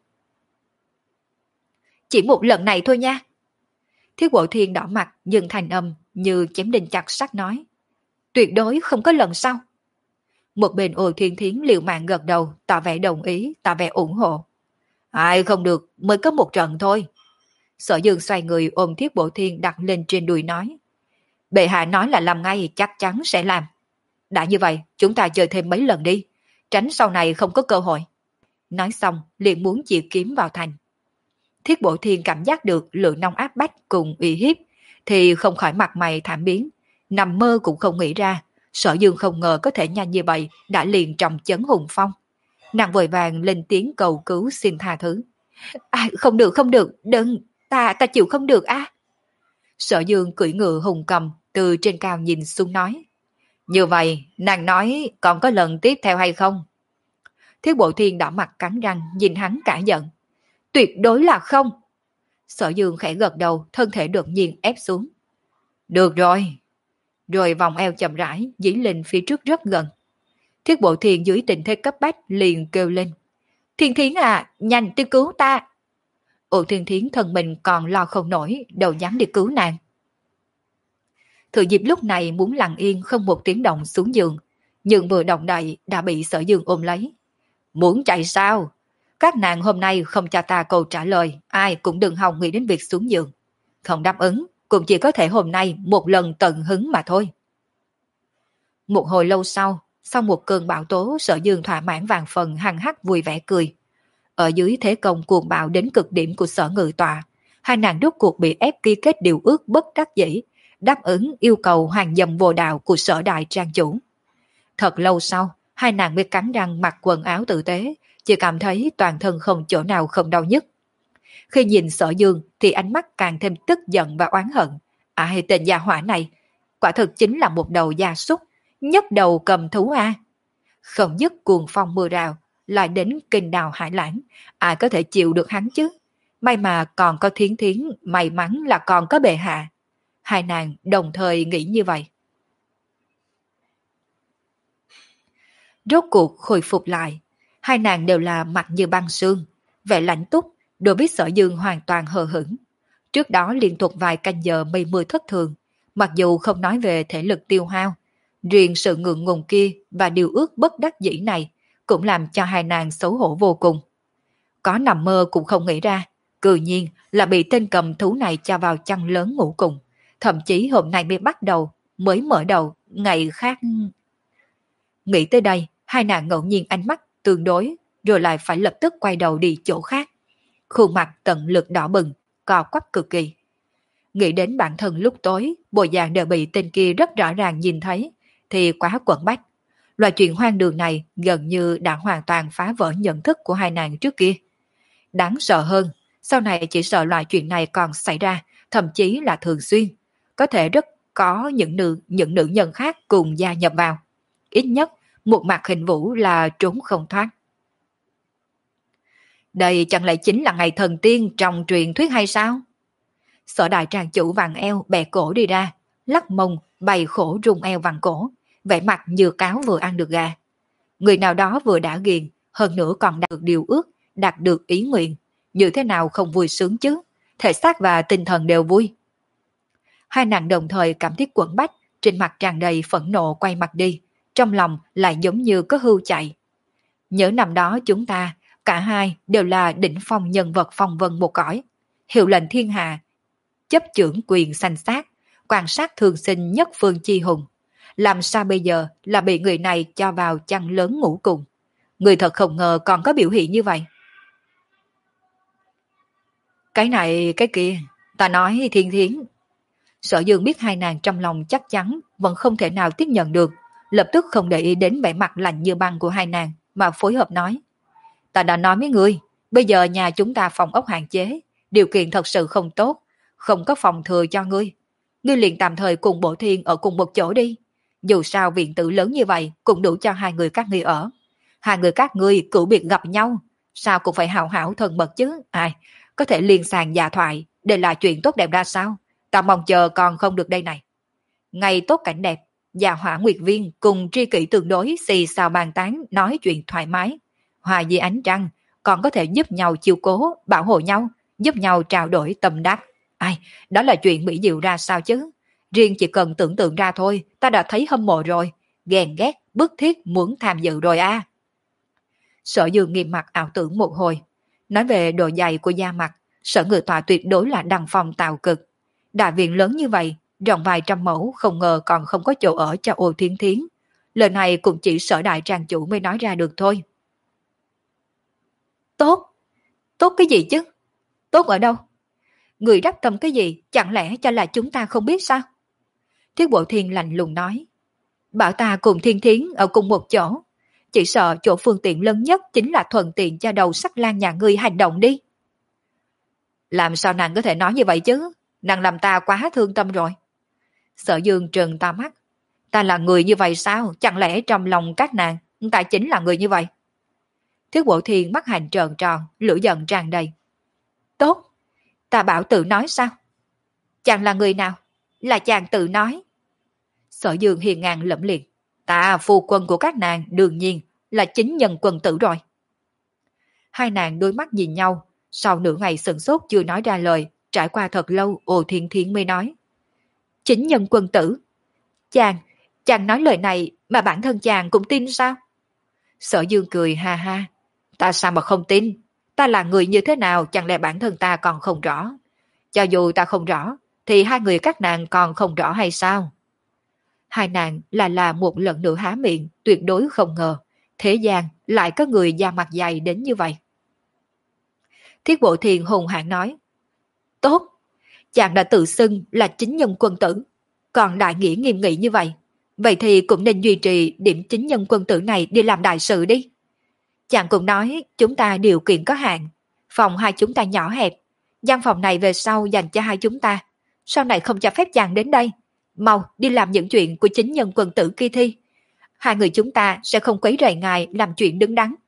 Chỉ một lần này thôi nha. Thiết Bộ Thiên đỏ mặt nhưng thành âm như chém đinh chặt sắt nói. Tuyệt đối không có lần sau. Một bên Ô Thiên Thiến liều mạng gật đầu, tỏ vẻ đồng ý, tỏ vẻ ủng hộ. Ai không được, mới có một trận thôi. Sở Dương xoay người ôm Thiết Bộ Thiên đặt lên trên đùi nói. Bệ hạ nói là làm ngay, chắc chắn sẽ làm. Đã như vậy, chúng ta chơi thêm mấy lần đi, tránh sau này không có cơ hội. Nói xong, liền muốn chĩa kiếm vào thành. Thiết Bộ Thiên cảm giác được lượng nông áp bách cùng uy hiếp, thì không khỏi mặt mày thảm biến, nằm mơ cũng không nghĩ ra, Sở Dương không ngờ có thể nhanh như vậy đã liền trọng chấn hùng phong. Nàng vội vàng lên tiếng cầu cứu xin tha thứ. À, không được không được, đừng, ta ta chịu không được á. À. Sở Dương cưỡi ngựa hùng cầm từ trên cao nhìn xuống nói. Như vậy, nàng nói còn có lần tiếp theo hay không? Thiết Bộ Thiên đỏ mặt cắn răng nhìn hắn cả giận. Tuyệt đối là không. Sở Dương khẽ gật đầu, thân thể đột nhiên ép xuống. Được rồi. Rồi vòng eo chậm rãi, dí lên phía trước rất gần. Thiết Bộ Thiên dưới tình thế cấp bách liền kêu lên. Thiên Thiến à, nhanh đi cứu ta. Ô Thiên Thiến thân mình còn lo không nổi, đâu dám đi cứu nàng. Thừa dịp lúc này muốn lặng yên không một tiếng động xuống giường, nhưng vừa động đậy đã bị Sở Dương ôm lấy. Muốn chạy sao? Các nàng hôm nay không cho ta câu trả lời, ai cũng đừng hòng nghĩ đến việc xuống giường. Không đáp ứng, cũng chỉ có thể hôm nay một lần tận hứng mà thôi. Một hồi lâu sau, sau một cơn bão tố, Sở Dương thỏa mãn vàng phần hằng hắc vui vẻ cười. Ở dưới thế công cuồng bạo đến cực điểm của Sở Ngự Tọa, hai nàng rốt cuộc bị ép ký kết điều ước bất đắc dĩ, đáp ứng yêu cầu hoàng dâm vô đạo của Sở Đại Trang Chủ. Thật lâu sau, hai nàng mới cắn răng mặc quần áo tử tế, chỉ cảm thấy toàn thân không chỗ nào không đau nhức. Khi nhìn Sở Dương thì ánh mắt càng thêm tức giận và oán hận. À, tên gia hỏa này, quả thực chính là một đầu gia súc, nhấc đầu cầm thú a. À. Không dứt cuồng phong mưa rào, lại đến kinh đào hải lãng, ai có thể chịu được hắn chứ? May mà còn có Thiến Thiến, may mắn là còn có bệ hạ. Hai nàng đồng thời nghĩ như vậy. Rốt cuộc hồi phục lại, hai nàng đều là mặt như băng sương, vẻ lạnh túc, đối với Sở Dương hoàn toàn hờ hững. Trước đó liên tục vài canh giờ mây mưa thất thường, mặc dù không nói về thể lực tiêu hao, riêng sự ngượng ngùng kia và điều ước bất đắc dĩ này cũng làm cho hai nàng xấu hổ vô cùng. Có nằm mơ cũng không nghĩ ra, cự nhiên là bị tên cầm thú này cho vào chăn lớn ngủ cùng, thậm chí hôm nay mới bắt đầu, mới mở đầu, ngày khác... Nghĩ tới đây, hai nàng ngẫu nhiên ánh mắt tương đối, rồi lại phải lập tức quay đầu đi chỗ khác. Khuôn mặt tận lực đỏ bừng, co quắp cực kỳ. Nghĩ đến bản thân lúc tối, bộ dạng đều bị tên kia rất rõ ràng nhìn thấy, thì quá quẩn bách. Loại chuyện hoang đường này gần như đã hoàn toàn phá vỡ nhận thức của hai nàng trước kia. Đáng sợ hơn, sau này chỉ sợ loại chuyện này còn xảy ra, thậm chí là thường xuyên. Có thể rất có những nữ, những nữ nhân khác cùng gia nhập vào. Ít nhất, một mặt hình vũ là trốn không thoát. Đây chẳng lẽ chính là ngày thần tiên trong truyền thuyết hay sao? Sở Đại Trang Chủ vặn eo bè cổ đi ra, lắc mông, bày khổ rung eo vặn cổ, vẻ mặt như cáo vừa ăn được gà. Người nào đó vừa đã ghiền, hơn nữa còn đạt được điều ước, đạt được ý nguyện, như thế nào không vui sướng chứ, thể xác và tinh thần đều vui. Hai nàng đồng thời cảm thấy quẩn bách, trên mặt tràn đầy phẫn nộ quay mặt đi, trong lòng lại giống như có hưu chạy. Nhớ năm đó chúng ta, cả hai đều là đỉnh phong nhân vật phong vân một cõi, hiệu lệnh thiên hạ, chấp chưởng quyền sanh sát, quan sát thường sinh nhất phương chi hùng. Làm sao bây giờ là bị người này cho vào chăn lớn ngủ cùng? Người thật không ngờ còn có biểu hiện như vậy. Cái này cái kia, ta nói Thiên Thiến. Sở Dương biết hai nàng trong lòng chắc chắn vẫn không thể nào tiếp nhận được, lập tức không để ý đến vẻ mặt lạnh như băng của hai nàng mà phối hợp nói. Ta đã nói với ngươi, bây giờ nhà chúng ta phòng ốc hạn chế, điều kiện thật sự không tốt, không có phòng thừa cho ngươi. Ngươi liền tạm thời cùng Bộ Thiên ở cùng một chỗ đi. Dù sao viện tử lớn như vậy cũng đủ cho hai người các ngươi ở. Hai người các ngươi cửu biệt gặp nhau, sao cũng phải hào hảo thân mật chứ, ai, có thể liên sàng dạ thoại, đây là chuyện tốt đẹp ra sao, ta mong chờ còn không được đây này. Ngày tốt cảnh đẹp, Dạ Hỏa Nguyệt Viên cùng tri kỷ tương đối xì xào bàn tán nói chuyện thoải mái. Hòa dưới ánh trăng, còn có thể giúp nhau chiều cố, bảo hộ nhau, giúp nhau trao đổi tâm đắc. Ai, đó là chuyện mỹ diệu ra sao chứ? Riêng chỉ cần tưởng tượng ra thôi, ta đã thấy hâm mộ rồi, ghen ghét, bức thiết muốn tham dự rồi a. À. Sở Dương nghiêm mặt ảo tưởng một hồi. Nói về độ dày của da mặt, Sở Ngự Tọa tuyệt đối là đăng phong tạo cực. Đại viện lớn như vậy, rộng vài trăm mẫu không ngờ còn không có chỗ ở cho Ô Thiên Thiến. Lời này cũng chỉ Sở Đại Trang Chủ mới nói ra được thôi. Tốt? Tốt cái gì chứ? Tốt ở đâu? Người đắc tâm cái gì, chẳng lẽ cho là chúng ta không biết sao? Thiết Bộ Thiên lạnh lùng nói. Bảo ta cùng Thiên Thiến ở cùng một chỗ. Chỉ sợ chỗ phương tiện lớn nhất chính là thuận tiện cho đầu sắc lang nhà ngươi hành động đi. Làm sao nàng có thể nói như vậy chứ? Nàng làm ta quá thương tâm rồi. Sở Dương trừng ta mắt. Ta là người như vậy sao? Chẳng lẽ trong lòng các nàng, ta chính là người như vậy? Thiết Bộ Thiên mắt hành trợn tròn, lửa giận tràn đầy. Tốt, ta bảo tự nói sao? Chàng là người nào? Là chàng tự nói. Sở Dương hiền ngang lẫm liệt. Ta phu quân của các nàng đương nhiên là chính nhân quân tử rồi. Hai nàng đôi mắt nhìn nhau, sau nửa ngày sửng sốt chưa nói ra lời, trải qua thật lâu Ô Thiên Thiến mới nói. Chính nhân quân tử? Chàng, chàng nói lời này mà bản thân chàng cũng tin sao? Sở Dương cười ha ha. Ta sao mà không tin? Ta là người như thế nào chẳng lẽ bản thân ta còn không rõ? Cho dù ta không rõ, thì hai người các nàng còn không rõ hay sao? Hai nàng là là một lần nữa há miệng, tuyệt đối không ngờ. Thế gian lại có người da mặt dày đến như vậy. Thiết Bộ Thiên hùng hãn nói. Tốt, chàng đã tự xưng là chính nhân quân tử. Còn đại nghĩa nghiêm nghị như vậy. Vậy thì cũng nên duy trì điểm chính nhân quân tử này đi làm đại sự đi. Chàng cũng nói chúng ta điều kiện có hạn. Phòng hai chúng ta nhỏ hẹp. Gian phòng này về sau dành cho hai chúng ta. Sau này không cho phép chàng đến đây. Mau đi làm những chuyện của chính nhân quân tử kia thi. Hai người chúng ta sẽ không quấy rầy ngài làm chuyện đứng đắn.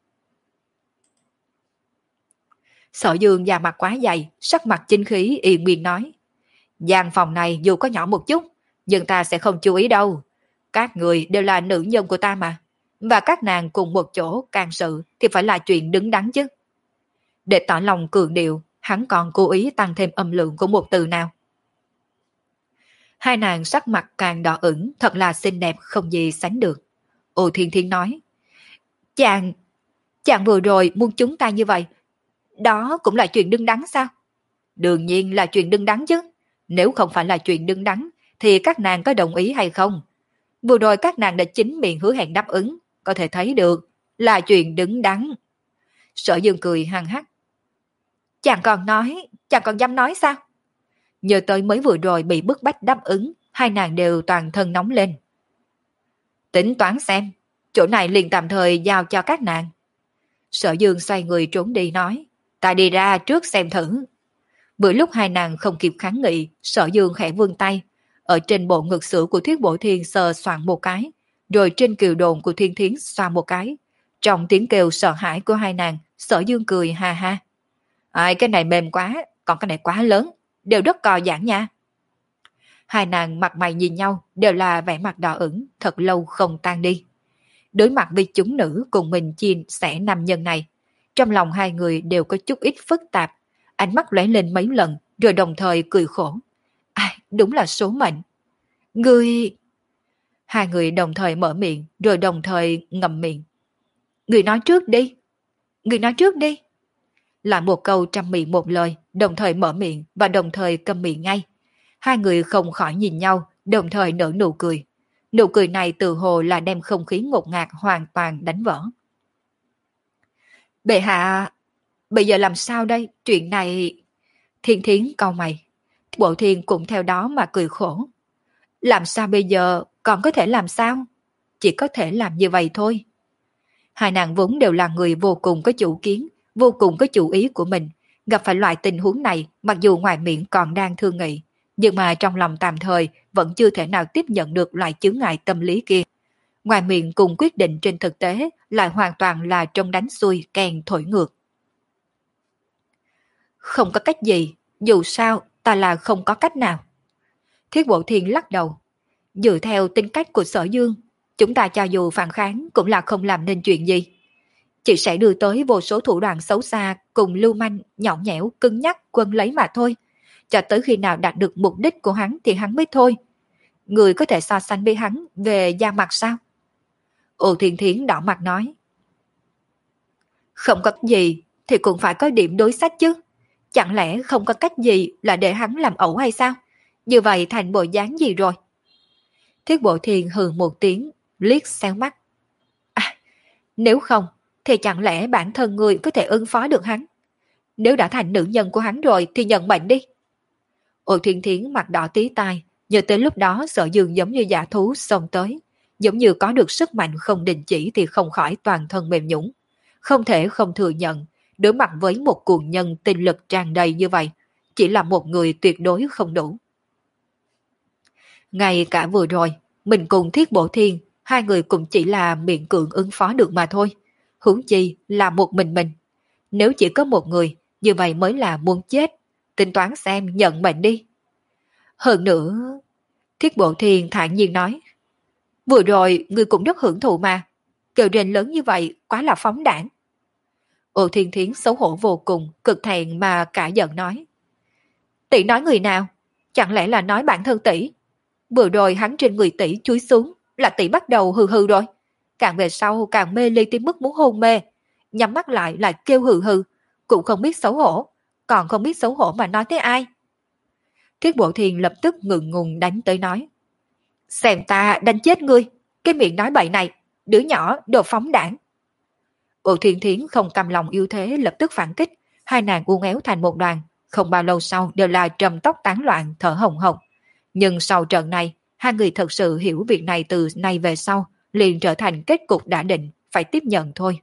Sở Dương da mặt quá dày, sắc mặt chính khí y nguyên nói. Gian phòng này dù có nhỏ một chút, nhưng ta sẽ không chú ý đâu. Các người đều là nữ nhân của ta mà. Và các nàng cùng một chỗ can sự thì phải là chuyện đứng đắn chứ. Để tỏ lòng cường điệu, hắn còn cố ý tăng thêm âm lượng của một từ nào. Hai nàng sắc mặt càng đỏ ửng, thật là xinh đẹp không gì sánh được. Ô Thiên Thiên nói. Chàng, chàng vừa rồi muốn chúng ta như vậy. Đó cũng là chuyện đứng đắn sao? Đương nhiên là chuyện đứng đắn chứ. Nếu không phải là chuyện đứng đắn, thì các nàng có đồng ý hay không? Vừa rồi các nàng đã chính miệng hứa hẹn đáp ứng, có thể thấy được là chuyện đứng đắn. Sở Dương cười hăng hắc. Chàng còn nói, chàng còn dám nói sao? Nhớ tới mới vừa rồi bị bức bách đáp ứng, hai nàng đều toàn thân nóng lên. Tính toán xem, chỗ này liền tạm thời giao cho các nàng. Sở Dương xoay người trốn đi nói, ta đi ra trước xem thử. Bữa lúc hai nàng không kịp kháng nghị, Sở Dương khẽ vươn tay, ở trên bộ ngực sữa của Thiết Bộ Thiên sờ soạn một cái, rồi trên kiều đồn của Thiên Thiến xoa một cái. Trong tiếng kêu sợ hãi của hai nàng, Sở Dương cười ha ha. Ai, cái này mềm quá, còn cái này quá lớn, đều rất co giãn nha. Hai nàng mặt mày nhìn nhau, đều là vẻ mặt đỏ ửng, thật lâu không tan đi. Đối mặt với chúng nữ cùng mình chia sẻ nam nhân này, trong lòng hai người đều có chút ít phức tạp, ánh mắt lóe lên mấy lần, rồi đồng thời cười khổ. Ai, đúng là số mệnh. Ngươi... Hai người đồng thời mở miệng, rồi đồng thời ngậm miệng. Ngươi nói trước đi. Ngươi nói trước đi. Lại một câu trăm miệng một lời, đồng thời mở miệng và đồng thời câm miệng ngay. Hai người không khỏi nhìn nhau, đồng thời nở nụ cười. Nụ cười này tự hồ là đem không khí ngột ngạt hoàn toàn đánh vỡ. Bệ hạ, bây giờ làm sao đây? Chuyện này... Thiên Thiến cau mày. Bộ Thiên cũng theo đó mà cười khổ. Làm sao bây giờ, còn có thể làm sao? Chỉ có thể làm như vậy thôi. Hai nàng vốn đều là người vô cùng có chủ kiến, vô cùng có chủ ý của mình. Gặp phải loại tình huống này, mặc dù ngoài miệng còn đang thương nghị, nhưng mà trong lòng tạm thời vẫn chưa thể nào tiếp nhận được loại chướng ngại tâm lý kia. Ngoài miệng cùng quyết định trên thực tế lại hoàn toàn là trong đánh xuôi kèn thổi ngược. Không có cách gì, dù sao ta là không có cách nào. Thiết Bộ Thiên lắc đầu. Dựa theo tính cách của Sở Dương, chúng ta cho dù phản kháng cũng là không làm nên chuyện gì. Chỉ sẽ đưa tới vô số thủ đoạn xấu xa cùng lưu manh, nhõng nhẽo, cứng nhắc quân lấy mà thôi. Cho tới khi nào đạt được mục đích của hắn thì hắn mới thôi. Người có thể so sánh với hắn về da mặt sao? Ồ Thiên Thiến đỏ mặt nói. Không có gì thì cũng phải có điểm đối sách chứ. Chẳng lẽ không có cách gì là để hắn làm ẩu hay sao? Như vậy thành bộ dáng gì rồi? Thiết Bộ Thiên hừ một tiếng, liếc xéo mắt. À, nếu không, thì chẳng lẽ bản thân người có thể ứng phó được hắn? Nếu đã thành nữ nhân của hắn rồi thì nhận mệnh đi. Ồ Thiên Thiến mặt đỏ tí tai, nhớ tới lúc đó Sở Dương giống như giả thú xông tới, giống như có được sức mạnh không đình chỉ thì không khỏi toàn thân mềm nhũn. Không thể không thừa nhận, đối mặt với một cuồng nhân tinh lực tràn đầy như vậy, chỉ là một người tuyệt đối không đủ. Ngay cả vừa rồi, mình cùng Thiết Bộ Thiên, hai người cũng chỉ là miệng cưỡng ứng phó được mà thôi. Huống chi là một mình mình. Nếu chỉ có một người, như vậy mới là muốn chết. Tính toán xem nhận mệnh đi. Hơn nữa, Thiết Bộ Thiên thản nhiên nói. Vừa rồi người cũng rất hưởng thụ mà. Kêu rên lớn như vậy quá là phóng đảng. Ô Thiên Thiến xấu hổ vô cùng, cực thẹn mà cả giận nói. Tỷ nói người nào? Chẳng lẽ là nói bản thân tỷ? Vừa rồi hắn trên người tỷ chúi xuống, là tỷ bắt đầu hừ hừ rồi. Càng về sau càng mê ly tới mức muốn hôn mê. Nhắm mắt lại lại kêu hừ hừ, cũng không biết xấu hổ. Còn không biết xấu hổ mà nói tới ai? Thiết Bộ Thiên lập tức ngượng ngùng đánh tới nói. Xem ta đánh chết ngươi, cái miệng nói bậy này, đứa nhỏ đồ phóng đảng. Ô Thiên Thiến không cam lòng yêu thế lập tức phản kích, hai nàng uốn éo thành một đoàn, không bao lâu sau đều là trầm tóc tán loạn thở hồng hộc. Nhưng sau trận này, hai người thật sự hiểu việc này từ nay về sau, liền trở thành kết cục đã định, phải tiếp nhận thôi.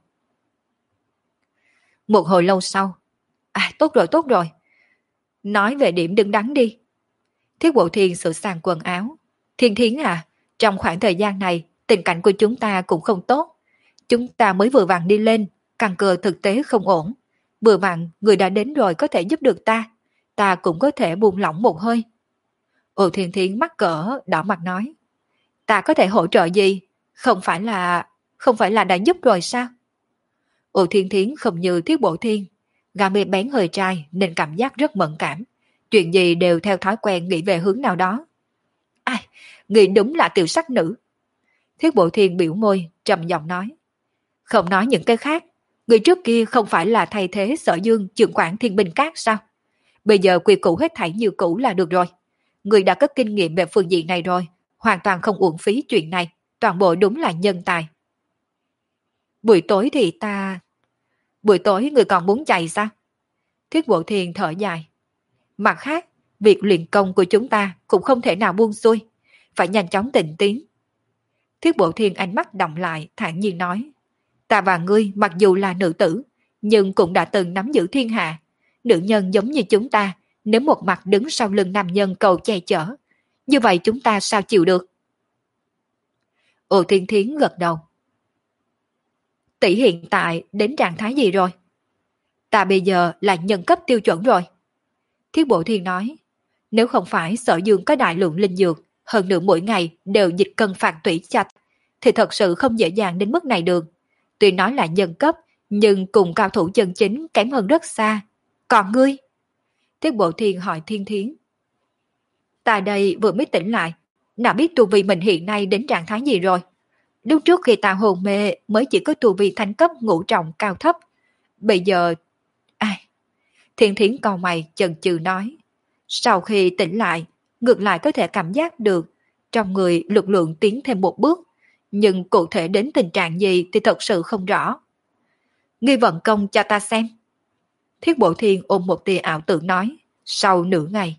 Một hồi lâu sau, à tốt rồi tốt rồi, nói về điểm đứng đắn đi. Thiết Bộ Thiên sửa sang quần áo. Thiên Thiến à, trong khoảng thời gian này, tình cảnh của chúng ta cũng không tốt. Chúng ta mới vừa vặn đi lên, căn cơ thực tế không ổn. Vừa vặn, người đã đến rồi có thể giúp được ta. Ta cũng có thể buông lỏng một hơi. Ồ Thiên Thiến mắc cỡ, đỏ mặt nói. Ta có thể hỗ trợ gì? Không phải là... Không phải là đã giúp rồi sao? Ồ Thiên Thiến không như Thiết Bộ Thiên. Gà mê bén hơi trai nên cảm giác rất mẫn cảm. Chuyện gì đều theo thói quen nghĩ về hướng nào đó. Ai, nghĩ đúng là tiểu sắc nữ. Thiết Bộ Thiên biểu môi, trầm giọng nói. Không nói những cái khác, người trước kia không phải là thay thế Sở Dương trưởng quản Thiên Binh Các sao? Bây giờ quy củ hết thảy như cũ là được rồi. Người đã có kinh nghiệm về phương diện này rồi, hoàn toàn không uổng phí chuyện này, toàn bộ đúng là nhân tài. Buổi tối thì ta... Buổi tối người còn muốn chạy sao? Thiết Bộ Thiên thở dài. Mặt khác, việc luyện công của chúng ta cũng không thể nào buông xuôi, phải nhanh chóng tịnh tiến. Thiết Bộ Thiên ánh mắt đọng lại, thản nhiên nói. Ta và ngươi mặc dù là nữ tử, nhưng cũng đã từng nắm giữ thiên hạ. Nữ nhân giống như chúng ta, nếu một mặt đứng sau lưng nam nhân cầu che chở, như vậy chúng ta sao chịu được? Ô Thiên Thiến gật đầu. Tỷ hiện tại đến trạng thái gì rồi? Ta bây giờ là nhân cấp tiêu chuẩn rồi. Thiết Bộ Thiên nói, nếu không phải Sở Dương có đại lượng linh dược, hơn nữa mỗi ngày đều dịch cân phạt tủy chạch, thì thật sự không dễ dàng đến mức này được. Tuy nói là nhân cấp, nhưng cùng cao thủ chân chính kém hơn rất xa. Còn ngươi? Thiết Bộ Thiên hỏi Thiên Thiến. Ta đây vừa mới tỉnh lại, nào biết tu vi mình hiện nay đến trạng thái gì rồi. Lúc trước khi ta hồn mê mới chỉ có tu vi thánh cấp ngũ trọng cao thấp. Bây giờ... Ai? Thiên Thiến cau mày chần chừ nói. Sau khi tỉnh lại, ngược lại có thể cảm giác được trong người lực lượng tiến thêm một bước, nhưng cụ thể đến tình trạng gì thì thật sự không rõ. Ngươi vận công cho ta xem. Thiết Bộ Thiên ôm một tia ảo tưởng nói, sau nửa ngày.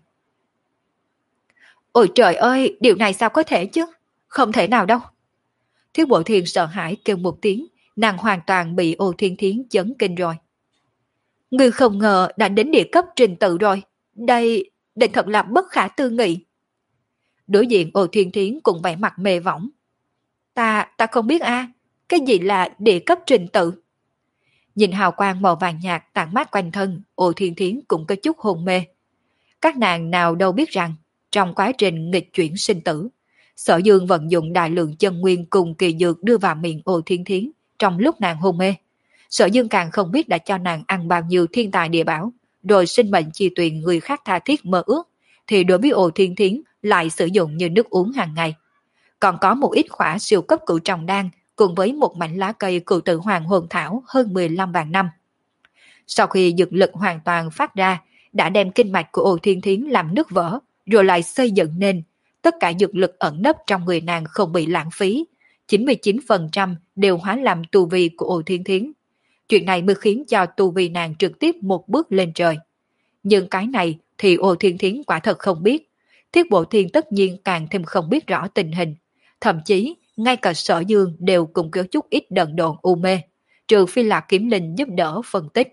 Ôi trời ơi, điều này sao có thể chứ? Không thể nào đâu. Thiết Bộ Thiên sợ hãi kêu một tiếng, nàng hoàn toàn bị Ô Thiên Thiến chấn kinh rồi. Ngươi không ngờ đã đến địa cấp trình tự rồi. Đây, đây thật là bất khả tư nghị. Đối diện Ô Thiên Thiến cũng vẻ mặt mê võng. Ta, ta không biết a, cái gì là địa cấp trình tự? Nhìn hào quang màu vàng nhạt tản mát quanh thân, Ô Thiên Thiến cũng có chút hôn mê. Các nàng nào đâu biết rằng, trong quá trình nghịch chuyển sinh tử, Sở Dương vận dụng đại lượng chân nguyên cùng kỳ dược đưa vào miệng Ô Thiên Thiến trong lúc nàng hôn mê. Sở Dương càng không biết đã cho nàng ăn bao nhiêu thiên tài địa bảo, rồi sinh mệnh chi tuyền người khác tha thiết mơ ước, thì đối với Ô Thiên Thiến lại sử dụng như nước uống hàng ngày. Còn có một ít khỏa siêu cấp cửu trọng đan cùng với một mảnh lá cây cửu tự hoàng hồn thảo hơn mười lăm vạn năm. Sau khi dược lực hoàn toàn phát ra, đã đem kinh mạch của Ô Thiên Thiến làm nứt vỡ, rồi lại xây dựng nên, tất cả dược lực ẩn nấp trong người nàng không bị lãng phí, chín mươi chín phần trăm đều hóa làm tu vi của Ô Thiên Thiến. Chuyện này mới khiến cho tu vi nàng trực tiếp một bước lên trời. Nhưng cái này thì Ô Thiên Thiến quả thật không biết. Thiết Bộ Thiên tất nhiên càng thêm không biết rõ tình hình. Thậm chí, ngay cả Sở Dương đều cũng có chút ít đần độn u mê, trừ phi là Kiếm Linh giúp đỡ phân tích.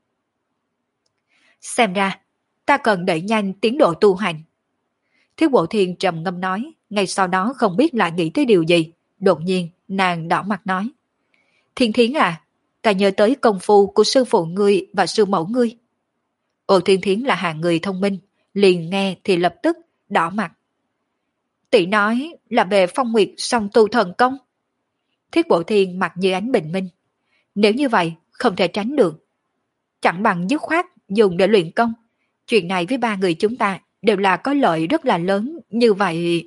Xem ra, ta cần đẩy nhanh tiến độ tu hành. Thiết Bộ Thiên trầm ngâm nói, ngay sau đó không biết lại nghĩ tới điều gì. Đột nhiên, nàng đỏ mặt nói. Thiên Thiến à, ta nhớ tới công phu của sư phụ ngươi và sư mẫu ngươi. Ô Thiên Thiến là hạng người thông minh, liền nghe thì lập tức đỏ mặt. Tỷ nói là về Phong Nguyệt song tu thần công. Thiết Bộ Thiên mặt như ánh bình minh. Nếu như vậy, không thể tránh được. Chẳng bằng dứt khoát dùng để luyện công. Chuyện này với ba người chúng ta đều là có lợi rất là lớn, như vậy.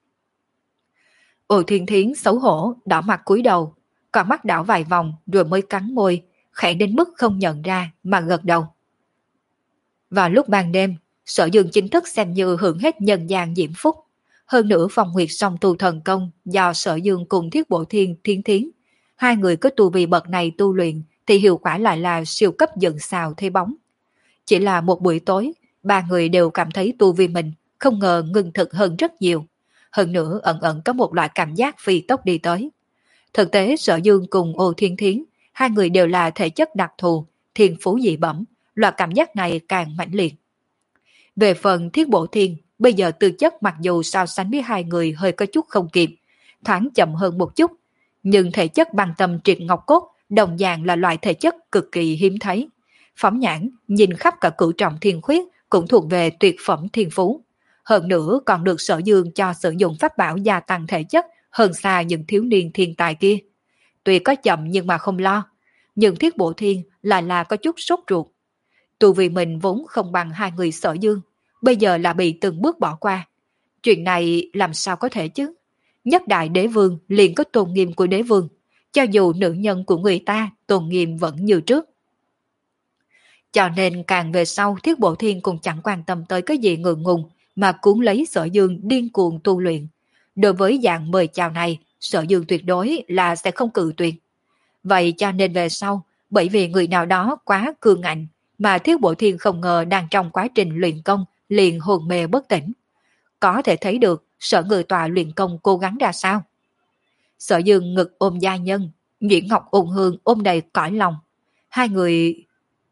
Ô Thiên Thiến xấu hổ, đỏ mặt cúi đầu, còn mắt đảo vài vòng rồi mới cắn môi, khẽ đến mức không nhận ra mà gật đầu. Vào lúc ban đêm, Sở Dương chính thức xem như hưởng hết nhân gian diễm phúc. Hơn nữa Phong Nguyệt song tu thần công do Sở Dương cùng Thiết Bộ Thiên Thiên Thiến, hai người có tu vi bậc này tu luyện thì hiệu quả lại là siêu cấp dựng xào thế bóng. Chỉ là một buổi tối, ba người đều cảm thấy tu vi mình không ngờ ngưng thực hơn rất nhiều. Hơn nữa ẩn ẩn có một loại cảm giác phi tốc đi tới. Thực tế Sở Dương cùng Ô Thiên Thiến, hai người đều là thể chất đặc thù, thiên phú dị bẩm, loại cảm giác này càng mãnh liệt. Về phần Thiết Bộ Thiên, bây giờ tư chất mặc dù so sánh với hai người hơi có chút không kịp, thoáng chậm hơn một chút, nhưng thể chất băng tâm triệt ngọc cốt đồng dạng là loại thể chất cực kỳ hiếm thấy. Phóng nhãn, nhìn khắp cả cửu trọng thiên khuyết cũng thuộc về tuyệt phẩm thiên phú. Hơn nữa còn được Sở Dương cho sử dụng pháp bảo gia tăng thể chất hơn xa những thiếu niên thiên tài kia. Tuy có chậm nhưng mà không lo, nhưng Thiết Bộ Thiên lại là có chút sốt ruột. Tu vì mình vốn không bằng hai người Sở Dương, bây giờ là bị từng bước bỏ qua. Chuyện này làm sao có thể chứ? Nhất đại đế vương liền có tôn nghiêm của đế vương, cho dù nữ nhân của người ta tôn nghiêm vẫn như trước. Cho nên càng về sau Thiết Bộ Thiên cũng chẳng quan tâm tới cái gì ngượng ngùng mà cuốn lấy Sở Dương điên cuồng tu luyện. Đối với dạng mời chào này, Sở Dương tuyệt đối là sẽ không cự tuyệt. Vậy cho nên về sau, bởi vì người nào đó quá cương ngạnh, mà Thiết Bộ Thiên không ngờ đang trong quá trình luyện công liền hồn mê bất tỉnh. Có thể thấy được Sở người tòa luyện công cố gắng ra sao. Sở Dương ngực ôm gia nhân, Nguyễn Ngọc ôn hương ôm đầy cõi lòng. Hai người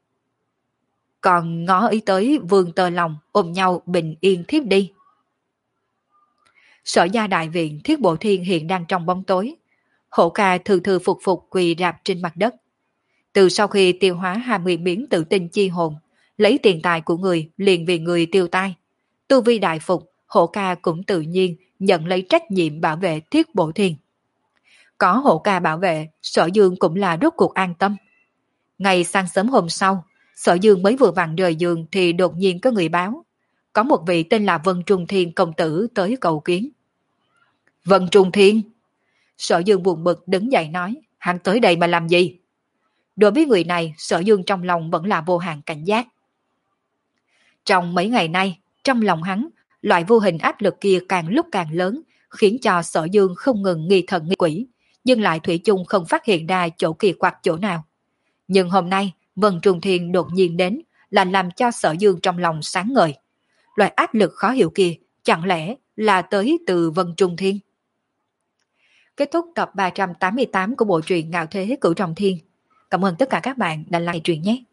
còn ngó ý tới vương tơ lòng ôm nhau bình yên thiếp đi. Sở gia đại viện Thiết Bộ Thiên hiện đang trong bóng tối. Hổ ca thư thư phục phục quỳ rạp trên mặt đất. Từ sau khi tiêu hóa hai mươi miếng tự tinh chi hồn, lấy tiền tài của người liền vì người tiêu tai. Tu vi đại phục, Hổ ca cũng tự nhiên nhận lấy trách nhiệm bảo vệ Thiết Bộ Thiên. Có Hổ ca bảo vệ, Sở Dương cũng là rốt cuộc an tâm. Ngày sáng sớm hôm sau, Sở Dương mới vừa vặn rời giường thì đột nhiên có người báo. Có một vị tên là Vân Trung Thiên công tử tới cầu kiến. Vân Trung Thiên? Sở Dương buồn bực đứng dậy nói, hắn tới đây mà làm gì? Đối với người này, Sở Dương trong lòng vẫn là vô hạn cảnh giác. Trong mấy ngày nay, trong lòng hắn, loại vô hình áp lực kia càng lúc càng lớn, khiến cho Sở Dương không ngừng nghi thần nghi quỷ, nhưng lại thủy chung không phát hiện ra chỗ kỳ quặc chỗ nào. Nhưng hôm nay, Vân Trung Thiên đột nhiên đến, là làm cho Sở Dương trong lòng sáng ngời. Loại áp lực khó hiểu kia, chẳng lẽ là tới từ Vân Trung Thiên? Kết thúc tập ba trăm tám mươi tám của bộ truyện Ngạo Thế Cửu Trọng Thiên. Cảm ơn tất cả các bạn đã like truyện nhé.